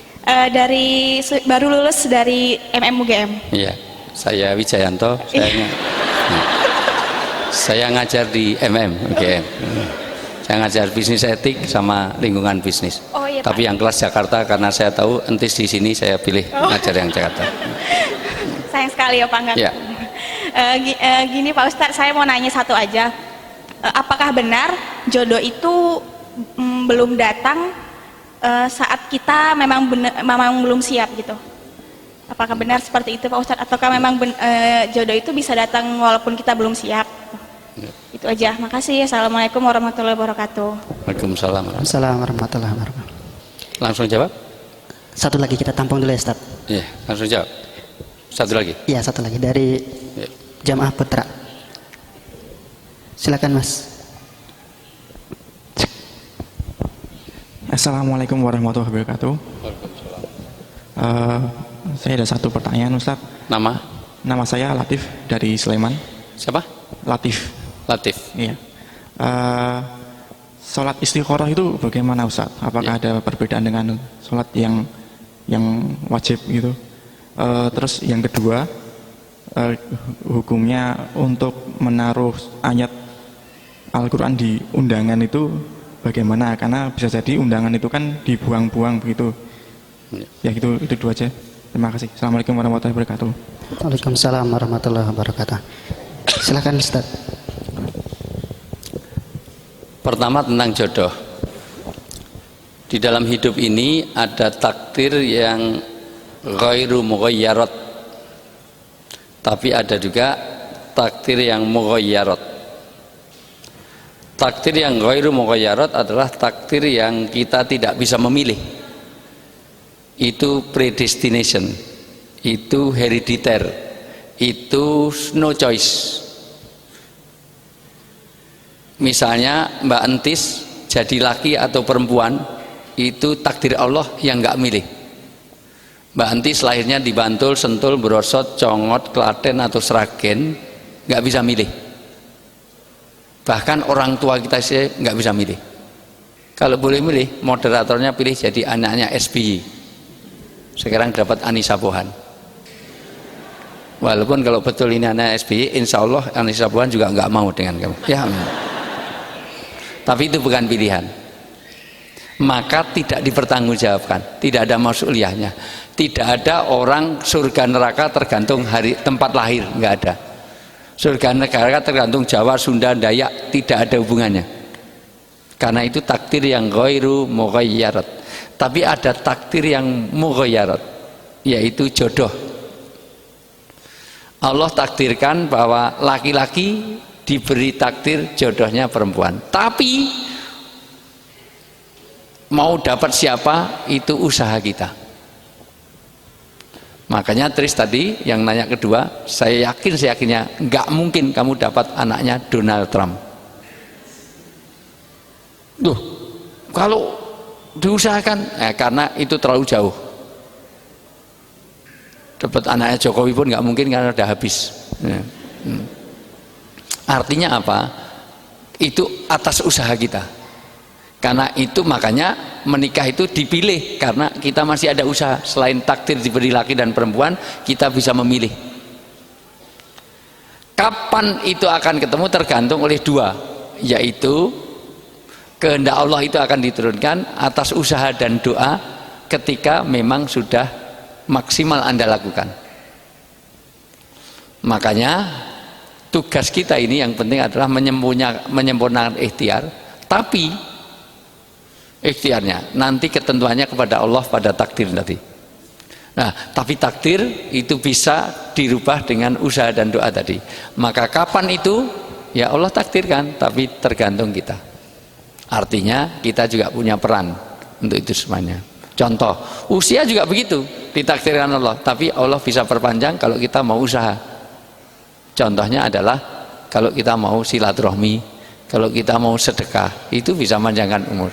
S3: Baru lulus dari UGM.
S2: Iya. Saya Wijayanto. Saya ngajar di UGM. Saya ngajar bisnis etik sama lingkungan bisnis.
S3: Oh iya,
S2: Tapi
S3: Pak.
S2: yang kelas Jakarta karena saya tahu Entis di sini, saya pilih ngajar yang Jakarta.
S3: Sayang sekali ya Pak.
S2: Ya.
S3: Gini Pak Ustadz, saya mau nanya satu aja. Apakah benar jodoh itu belum datang saat kita memang belum siap gitu? Apakah benar seperti itu Pak Ustadz? Ataukah memang jodoh itu bisa datang walaupun kita belum siap?
S2: Ya.
S3: Itu aja. Makasih. Assalamualaikum warahmatullahi wabarakatuh.
S2: Waalaikumsalam.
S1: Assalamualaikum warahmatullahi wabarakatuh.
S2: Langsung jawab?
S1: Satu lagi kita tampung dulu ya Ustadz.
S2: Iya, langsung jawab. Satu lagi.
S1: Iya, satu lagi dari
S2: Ya.
S1: Jamaah Putra. Silakan Mas.
S4: Assalamualaikum warahmatullahi wabarakatuh. Saya ada satu pertanyaan Ustadz.
S2: Nama?
S4: Nama saya Latif dari Sleman.
S2: Siapa?
S4: Latif.
S2: Latif.
S4: Iya. Sholat istikharah itu bagaimana Ustadz? Apakah ada perbedaan dengan sholat yang wajib gitu? Terus yang kedua, hukumnya untuk menaruh ayat Al-Quran di undangan itu bagaimana? Karena bisa jadi undangan itu kan dibuang-buang begitu. Ya itu dua aja. Terima kasih. Assalamualaikum warahmatullahi wabarakatuh.
S1: Waalaikumsalam warahmatullahi wabarakatuh. Silakan Ustaz.
S2: Pertama tentang jodoh. Di dalam hidup ini ada takdir yang ghairu mughayyarat, tapi ada juga takdir yang mughayyarat. Takdir yang ghairu mughayyarat adalah takdir yang kita tidak bisa memilih. Itu predestination. itu herediter, itu no choice. Misalnya Mbak Entis jadi laki atau perempuan, itu takdir Allah yang nggak milih. Mbak Entis lahirnya di Bantul, Sentul, Brosot, Congot, Klaten atau Sragen, nggak bisa milih. Bahkan orang tua kita sih nggak bisa milih. Kalau boleh milih, moderatornya pilih jadi anaknya SBY. Sekarang dapat Anissa Pohan. Walaupun kalau betul ini anak SBY, insya Allah Anissa Pohan juga nggak mau dengan kamu. Ya. Tapi itu bukan pilihan. Maka tidak dipertanggungjawabkan, tidak ada masuliahnya. Tidak ada orang surga neraka tergantung hari tempat lahir, nggak ada. Surga neraka tergantung Jawa, Sunda, Dayak, tidak ada hubungannya. Karena itu takdir yang ghairu mughayyarat. Tapi ada takdir yang mughayyarat, yaitu jodoh. Allah takdirkan bahwa laki-laki diberi takdir jodohnya perempuan, tapi mau dapat siapa itu usaha kita. Makanya Tris tadi yang nanya kedua, saya yakinnya nggak mungkin kamu dapat anaknya Donald Trump. Duh, kalau diusahakan, karena itu terlalu jauh. Dapat anaknya Jokowi pun nggak mungkin karena udah habis. Artinya apa? Itu atas usaha kita. Karena itu makanya menikah itu dipilih, karena kita masih ada usaha. Selain takdir diberi laki dan perempuan, kita bisa memilih. Kapan itu akan ketemu tergantung oleh dua, yaitu kehendak Allah itu akan diturunkan atas usaha dan doa ketika memang sudah maksimal Anda lakukan. Makanya tugas kita ini yang penting adalah menyempurnakan ikhtiar, tapi ikhtiarnya nanti ketentuannya kepada Allah pada takdir tadi. Nah, tapi takdir itu bisa dirubah dengan usaha dan doa tadi. Maka kapan itu? Ya Allah takdirkan, tapi tergantung kita. Artinya kita juga punya peran untuk itu semuanya. Contoh, usia juga begitu, ditakdirkan Allah, tapi Allah bisa perpanjang kalau kita mau usaha. Contohnya adalah kalau kita mau silaturahmi, kalau kita mau sedekah, itu bisa memanjangkan umur.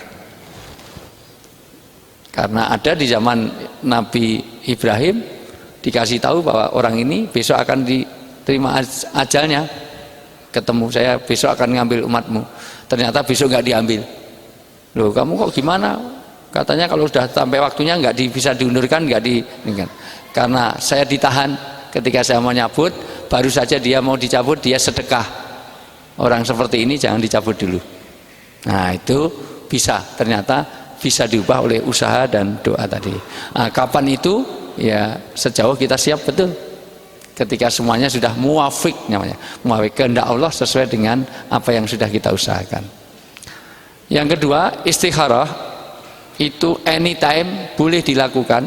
S2: Karena ada di zaman Nabi Ibrahim dikasih tahu bahwa orang ini besok akan diterima ajalnya. Ketemu saya besok akan ngambil umatmu. Ternyata besok nggak diambil. Loh, kamu kok gimana? Katanya kalau sudah sampai waktunya nggak bisa diundurkan, nggak di. Karena saya ditahan ketika saya mau nyabut, baru saja dia mau dicabut, dia sedekah. Orang seperti ini jangan dicabut dulu. Nah, itu bisa, ternyata bisa diubah oleh usaha dan doa tadi. Nah, kapan itu? Ya sejauh kita siap betul. Ketika semuanya sudah muafik namanya, muafik kehendak Allah sesuai dengan apa yang sudah kita usahakan. Yang kedua, istikharah itu anytime boleh dilakukan,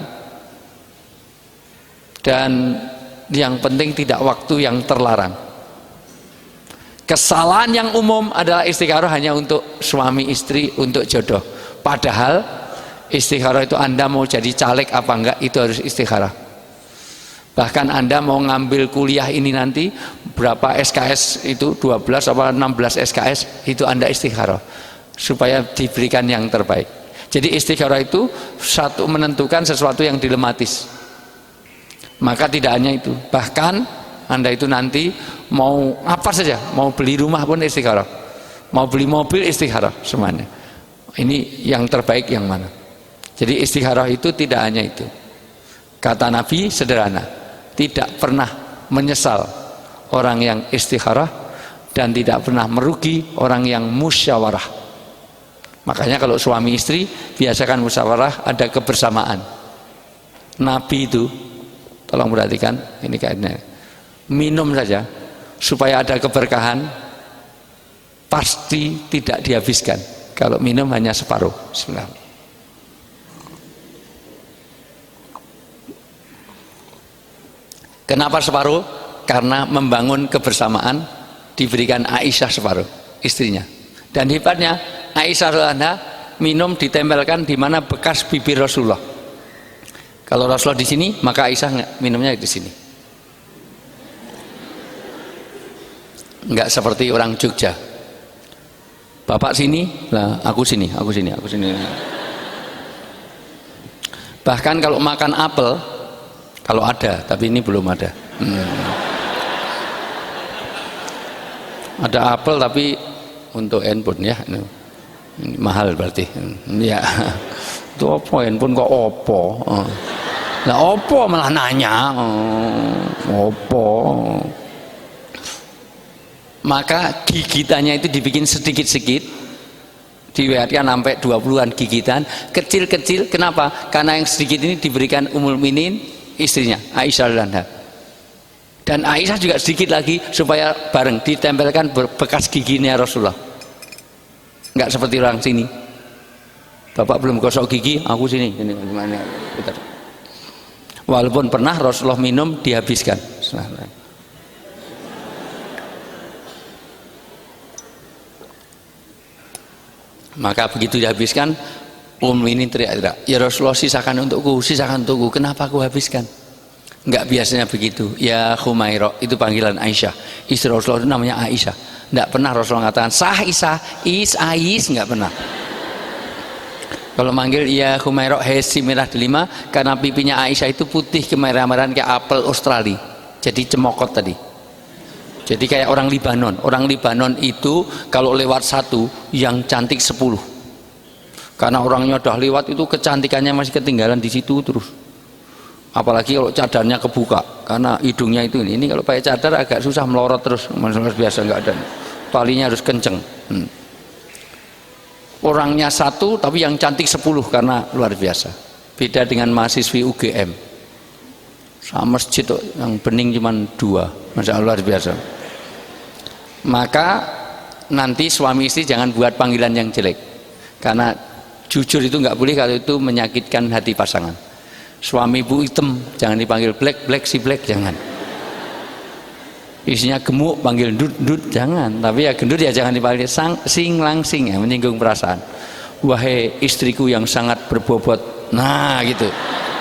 S2: dan yang penting tidak waktu yang terlarang. Kesalahan yang umum adalah istikharah hanya untuk suami istri, untuk jodoh. Padahal istikharah itu Anda mau jadi caleg apa enggak, itu harus istikharah. Bahkan Anda mau ngambil kuliah ini nanti berapa SKS itu, 12 apa 16 SKS, itu Anda istikharah supaya diberikan yang terbaik. Jadi istikharah itu satu menentukan sesuatu yang dilematis. Maka tidak hanya itu, bahkan Anda itu nanti mau apa saja, mau beli rumah pun istikharah, mau beli mobil istikharah, semuanya. Ini yang terbaik yang mana. Jadi istikharah itu tidak hanya itu. Kata Nabi sederhana, tidak pernah menyesal orang yang istikharah, dan tidak pernah merugi orang yang musyawarah. Makanya kalau suami istri biasakan musyawarah, ada kebersamaan. Nabi itu, tolong perhatikan ini kayaknya, minum saja supaya ada keberkahan, pasti tidak dihabiskan. Kalau minum hanya separuh. Bismillah. Kenapa separuh? Karena membangun kebersamaan, diberikan Aisyah separuh, istrinya. Dan hebatnya Aisyah radhiyallahu anha minum ditempelkan di mana bekas bibir Rasulullah. Kalau Rasulullah di sini, maka Aisyah minumnya di sini. Enggak seperti orang Jogja. Bapak sini, lah aku sini. Bahkan kalau makan apel, kalau ada, tapi ini belum ada. Ada apel tapi untuk handphone ya. Ini mahal berarti. Ya. Itu apa handphone kok Oppo? Lah Oppo malah nanya. Oppo. Maka gigitannya itu dibikin sedikit-sedikit, diwetkan sampai 20-an gigitan, kecil-kecil. Kenapa? Karena yang sedikit ini diberikan Ummul Mukminin, istrinya Aisyah radhiyallahu. Dan Aisyah juga sedikit lagi supaya bareng ditempelkan bekas giginya Rasulullah. Enggak seperti orang sini. Bapak belum gosok gigi, aku sini. Ini gimana? Walaupun pernah Rasulullah minum dihabiskan. Maka begitu dihabiskan, ini teriak-teriak, ya Rasulullah sisakan untukku. Kenapa aku habiskan? Enggak biasanya begitu. Ya Khumairah, itu panggilan Aisyah. Istri Rasulullah itu namanya Aisyah. Enggak pernah Rasulullah mengatakan sah Isa, Ais, enggak pernah. Kalau manggil ya Khumairah, hesi merah delima, karena pipinya Aisyah itu putih kemerah-merahan kayak apel Australia. Jadi cemokot tadi. Jadi kayak orang Libanon. Orang Libanon itu kalau lewat satu, yang cantik 10. Karena orangnya udah lewat itu kecantikannya masih ketinggalan di situ terus. Apalagi kalau cadarnya kebuka, karena hidungnya itu ini kalau pakai cadar agak susah melorot terus. Masalah biasa nggak ada. Talinya harus kenceng. Orangnya 1 tapi yang cantik 10 karena luar biasa. Beda dengan mahasiswi UGM. Sama masjid yang bening cuma 2. Masya Allah luar biasa. Maka nanti suami istri jangan buat panggilan yang jelek, karena jujur itu nggak boleh kalau itu menyakitkan hati pasangan. Suami ibu hitam jangan dipanggil black si black, jangan. Isinya gemuk panggil dut jangan, tapi ya gendut ya jangan dipanggil sing langsing, ya menyinggung perasaan. Wahai istriku yang sangat berbobot, nah gitu.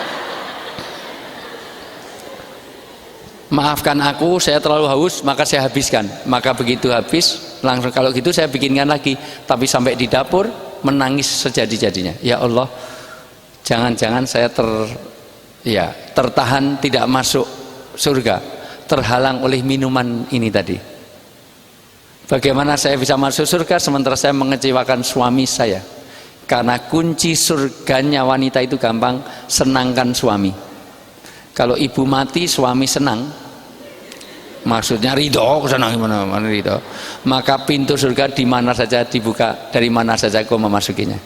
S2: Maafkan aku, saya terlalu haus, maka saya habiskan. Maka begitu habis, langsung kalau gitu saya bikinkan lagi. Tapi sampai di dapur, menangis sejadi-jadinya. Ya Allah, jangan-jangan saya tertahan tidak masuk surga, terhalang oleh minuman ini tadi. Bagaimana saya bisa masuk surga sementara saya mengecewakan suami saya? Karena kunci surganya wanita itu gampang, senangkan suami. Kalau ibu mati, suami senang, maksudnya ridho, senang gimana ridho, maka pintu surga di mana saja dibuka, dari mana saja kau memasukinya.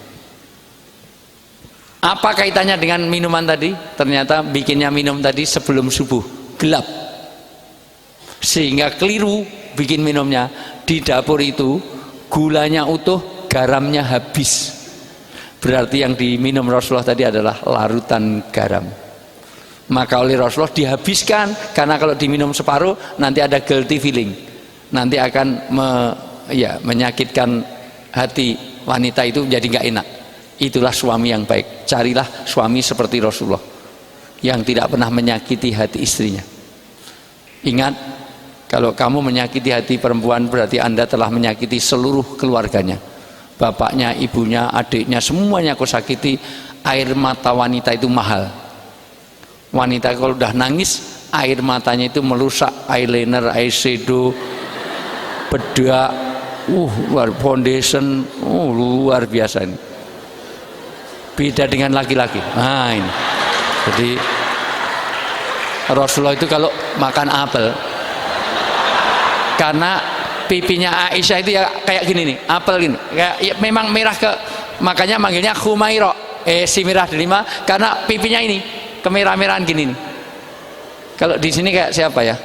S2: Apa kaitannya dengan minuman tadi? Ternyata bikinnya minum tadi sebelum subuh, gelap, sehingga keliru bikin minumnya. Di dapur itu gulanya utuh, garamnya habis. Berarti yang diminum Rasulullah tadi adalah larutan garam. Maka oleh Rasulullah dihabiskan, karena kalau diminum separuh nanti ada guilty feeling, nanti akan menyakitkan hati wanita itu, jadi nggak enak. Itulah suami yang baik. Carilah suami seperti Rasulullah yang tidak pernah menyakiti hati istrinya. Ingat, kalau kamu menyakiti hati perempuan berarti Anda telah menyakiti seluruh keluarganya, bapaknya, ibunya, adiknya, semuanya kau sakiti. Air mata wanita itu mahal. Wanita kalau udah nangis, air matanya itu merusak eyeliner, eyeshadow, bedak, foundation, luar biasa ini. Beda dengan laki-laki. Nah ini. Jadi Rasulullah itu kalau makan apel, karena pipinya Aisyah itu ya kayak gini nih, apel gini, kayak ya, memang merah makanya manggilnya Khumairah, si merah delima, karena pipinya ini kemerah-merahan gini nih. Kalau di sini kayak siapa ya?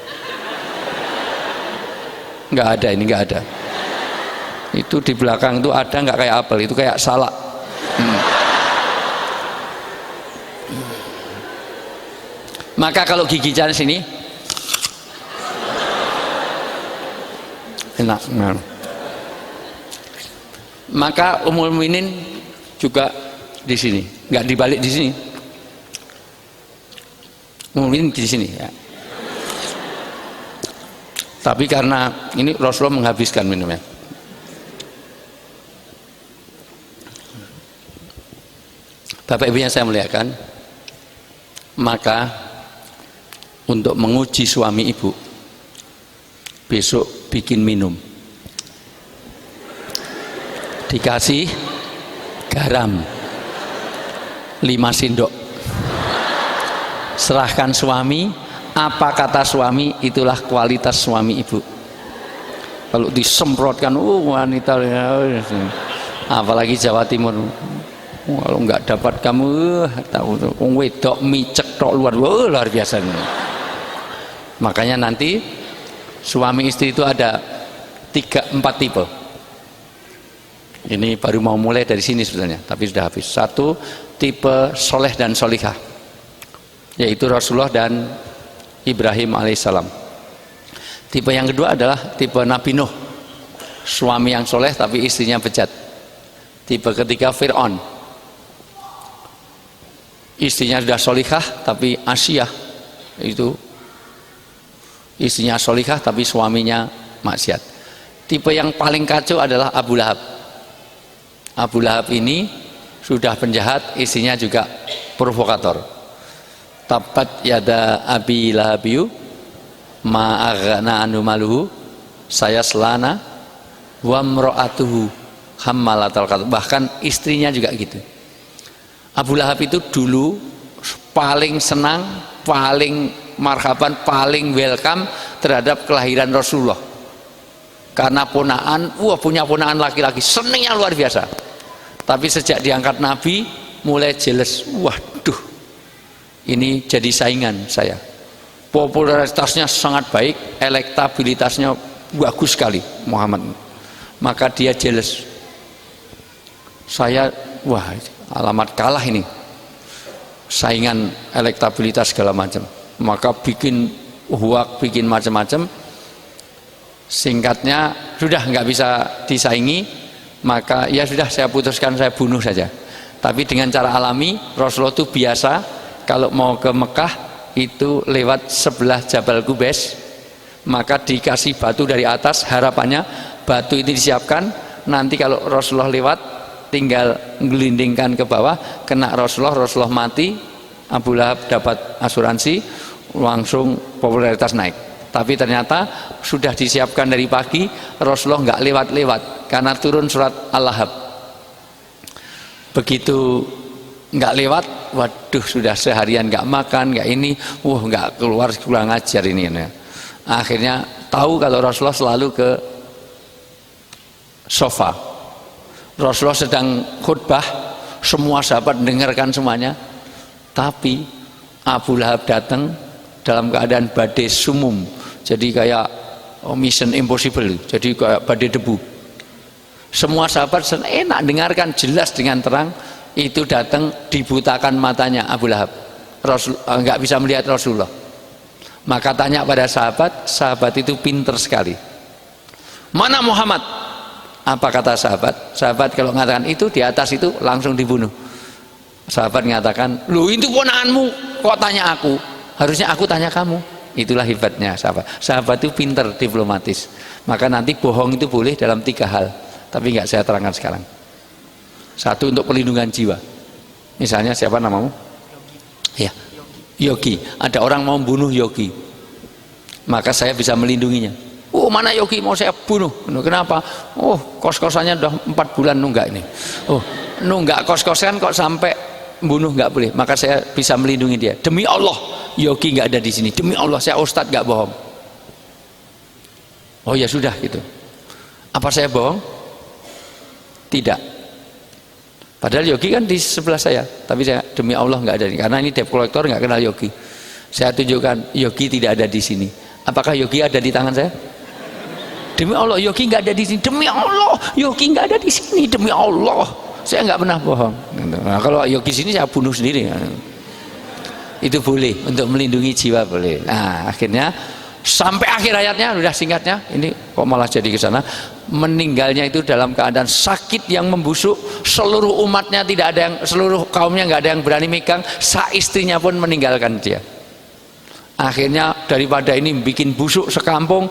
S2: Nggak ada, ini nggak ada. Itu di belakang itu ada, nggak kayak apel, itu kayak salak. Maka kalau gigitan sini enak. Maka Ummul Mukminin juga di sini, nggak dibalik di sini. Mungkin di sini ya. Tapi karena ini Rasulullah menghabiskan minumnya. Bapak Ibu yang saya muliakan, maka untuk menguji suami ibu, besok bikin minum, dikasih garam 5 sendok, serahkan suami, apa kata suami itulah kualitas suami ibu. Kalau disemprotkan wanita, apalagi Jawa Timur, kalau nggak dapat kamu tahu wedok micek tok luar biasa. Makanya nanti suami istri itu ada 3-4 tipe. Ini baru mau mulai dari sini sebenarnya, tapi sudah habis. 1, tipe soleh dan solihah, yaitu Rasulullah dan Ibrahim alaihissalam. Tipe yang kedua adalah tipe Nabi Nuh, suami yang soleh tapi istrinya bejat. Tipe ketiga Fir'aun, istrinya sudah solihah tapi Asiyah, itu istrinya solihah tapi suaminya maksiat. Tipe yang paling kacau adalah Abu Lahab. Abu Lahab ini sudah penjahat, istrinya juga provokator. Tabat yada abi lahabiyu ma aghna anhu maluhu sayaslana wa mra'atuhu hammalatal hatab. Bahkan istrinya juga gitu. Abu Lahab itu dulu paling senang, paling marhaban, paling welcome terhadap kelahiran Rasulullah. Karena ponaan, punya ponaan laki-laki, senangnya luar biasa. Tapi sejak diangkat Nabi, mulai jealous. Waduh, ini jadi saingan saya. Popularitasnya sangat baik, elektabilitasnya bagus sekali Muhammad. Maka dia jealous. Saya, alamat kalah ini. Saingan elektabilitas segala macam. Maka bikin huak, bikin macam-macam. Singkatnya sudah nggak bisa disaingi, maka ya sudah saya putuskan, saya bunuh saja. Tapi dengan cara alami, Rasulullah itu biasa kalau mau ke Mekah itu lewat sebelah Jabal Qubais, maka dikasih batu dari atas, harapannya batu itu disiapkan, nanti kalau Rasulullah lewat tinggal gelindingkan ke bawah, kena Rasulullah mati, Abu Lahab dapat asuransi, langsung popularitas naik. Tapi ternyata sudah disiapkan dari pagi, Rasulullah nggak lewat-lewat karena turun surat Al-Lahab. Begitu nggak lewat, waduh sudah seharian nggak makan, nggak ini, nggak keluar, kurang ajar ini. Akhirnya tahu kalau Rasulullah selalu ke sofa. Rasulullah sedang khutbah, semua sahabat dengarkan semuanya, tapi Abu Lahab datang dalam keadaan badai sumum, jadi kayak Mission Impossible, jadi kayak badai debu. Semua sahabat enak dengarkan jelas dengan terang. Itu datang dibutakan matanya Abu Lahab, nggak bisa melihat Rasulullah. Maka tanya pada sahabat, sahabat itu pinter sekali. Mana Muhammad? Apa kata sahabat? Sahabat kalau mengatakan itu di atas itu langsung dibunuh. Sahabat mengatakan, lu itu ponaanmu, kok tanya aku? Harusnya aku tanya kamu. Itulah hebatnya sahabat. Sahabat itu pinter, diplomatis. Maka nanti bohong itu boleh dalam 3 hal, tapi nggak saya terangkan sekarang. 1, untuk pelindungan jiwa. Misalnya siapa namamu? Ya, Yogi. Ada orang mau bunuh Yogi, maka saya bisa melindunginya. Mana Yogi mau saya bunuh? Kenapa? Kos-kosannya udah 4 bulan nunggak ini. Nunggak kos-kosan kok sampai bunuh nggak boleh. Maka saya bisa melindungi dia. Demi Allah, Yogi nggak ada di sini. Demi Allah, saya Ustadz nggak bohong. Oh ya sudah gitu. Apa saya bohong? Tidak. Padahal Yogi kan di sebelah saya. Tapi saya demi Allah nggak ada. Karena ini debt collector nggak kenal Yogi. Saya tunjukkan Yogi tidak ada di sini. Apakah Yogi ada di tangan saya? Demi Allah, Yogi nggak ada di sini. Demi Allah, Yogi nggak ada di sini. Demi Allah, saya nggak pernah bohong. Nah, kalau Yogi sini saya bunuh sendiri. Itu boleh untuk melindungi jiwa, boleh. Nah, akhirnya sampai akhir ayatnya, udah singkatnya. Ini kok malah jadi ke sana. Meninggalnya itu dalam keadaan sakit yang membusuk. Seluruh umatnya tidak ada yang, seluruh kaumnya nggak ada yang berani megang. Istrinya pun meninggalkan dia. Akhirnya daripada ini bikin busuk sekampung,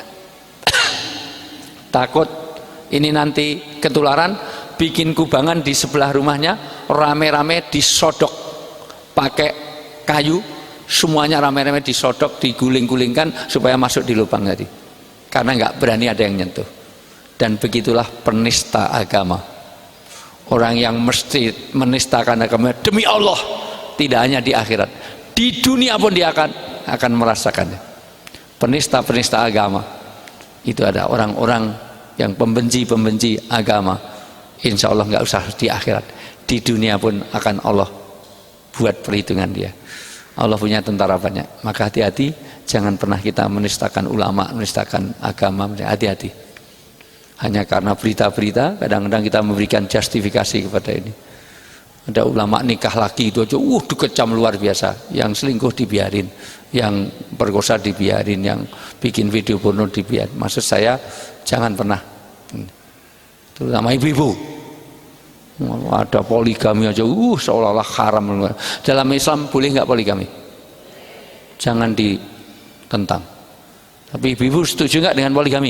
S2: takut ini nanti ketularan, bikin kubangan di sebelah rumahnya, rame-rame disodok pakai kayu, semuanya rame-rame disodok, diguling-gulingkan supaya masuk di lubang tadi, karena nggak berani ada yang nyentuh. Dan begitulah penista agama, orang yang mesti menistakan agama demi Allah, tidak hanya di akhirat, di dunia pun dia akan merasakannya. Penista-penista agama itu ada orang-orang yang pembenci agama, insya Allah nggak usah di akhirat, di dunia pun akan Allah buat perhitungan dia. Allah punya tentara banyak, maka hati-hati, jangan pernah kita menistakan ulama, menistakan agama. Hati-hati, hanya karena berita-berita kadang-kadang kita memberikan justifikasi kepada ini. Ada ulama nikah lagi itu aja dikecam luar biasa, yang selingkuh dibiarin, yang perkosa dibiarin, yang bikin video porno dibiarin. Maksud saya jangan pernah, terutama ibu-ibu, ada poligami aja seolah-olah haram. Dalam Islam boleh nggak poligami? Jangan ditentang. Tapi ibu-ibu setuju nggak dengan poligami?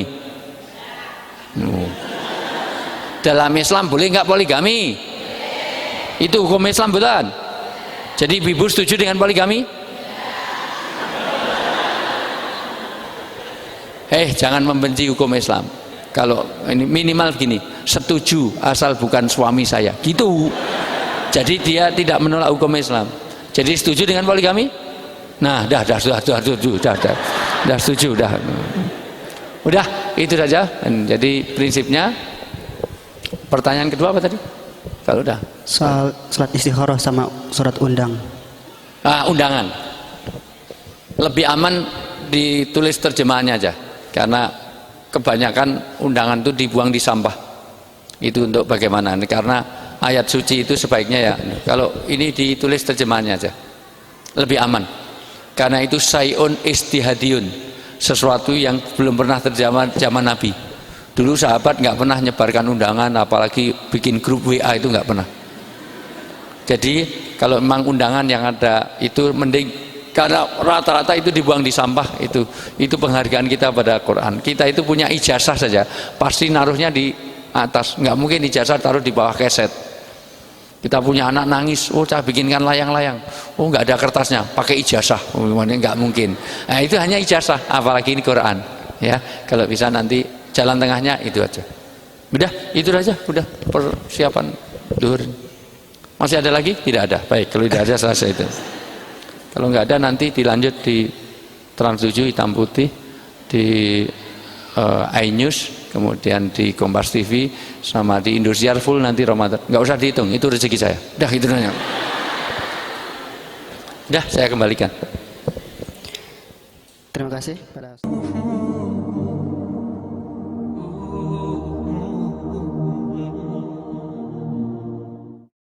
S2: Dalam Islam boleh nggak poligami? Itu hukum Islam, betul? Jadi ibu setuju dengan poligami? Jangan membenci hukum Islam. Kalau ini minimal gini, setuju asal bukan suami saya, gitu. Jadi dia tidak menolak hukum Islam. Jadi setuju dengan poligami? Nah, dah setuju, dah. Udah, itu saja. Jadi prinsipnya. Pertanyaan kedua apa tadi? Kalau udah.
S1: Soal surat istikharah sama surat undang.
S2: Undangan. Lebih aman ditulis terjemahannya aja, karena kebanyakan undangan itu dibuang di sampah. Itu untuk bagaimana? Karena ayat suci itu sebaiknya ya, kalau ini ditulis terjemahannya aja, lebih aman. Karena itu sayun istihadiyun, sesuatu yang belum pernah terjadi zaman Nabi. Dulu sahabat nggak pernah nyebarkan undangan, apalagi bikin grup WA, itu nggak pernah. Jadi kalau memang undangan yang ada itu mending, karena rata-rata itu dibuang di sampah. Itu penghargaan kita pada Quran. Kita itu punya ijazah saja, pasti naruhnya di atas, nggak mungkin ijazah taruh di bawah keset. Kita punya anak nangis, saya bikinkan layang-layang, nggak ada kertasnya, pakai ijazah, nggak mungkin. Nah, itu hanya ijazah, apalagi ini Quran. Ya, kalau bisa nanti jalan tengahnya itu aja. Udah, itu aja, udah persiapan duhur. Masih ada lagi? Tidak ada. Baik, kalau tidak ada selesai itu. Kalau nggak ada nanti dilanjut di Trans 7 hitam putih, di iNews, kemudian di Kompas TV, sama di Indosiar full nanti Ramadan. Nggak usah dihitung, itu rezeki saya. Udah, itu aja. Udah, saya kembalikan.
S1: Terima kasih pada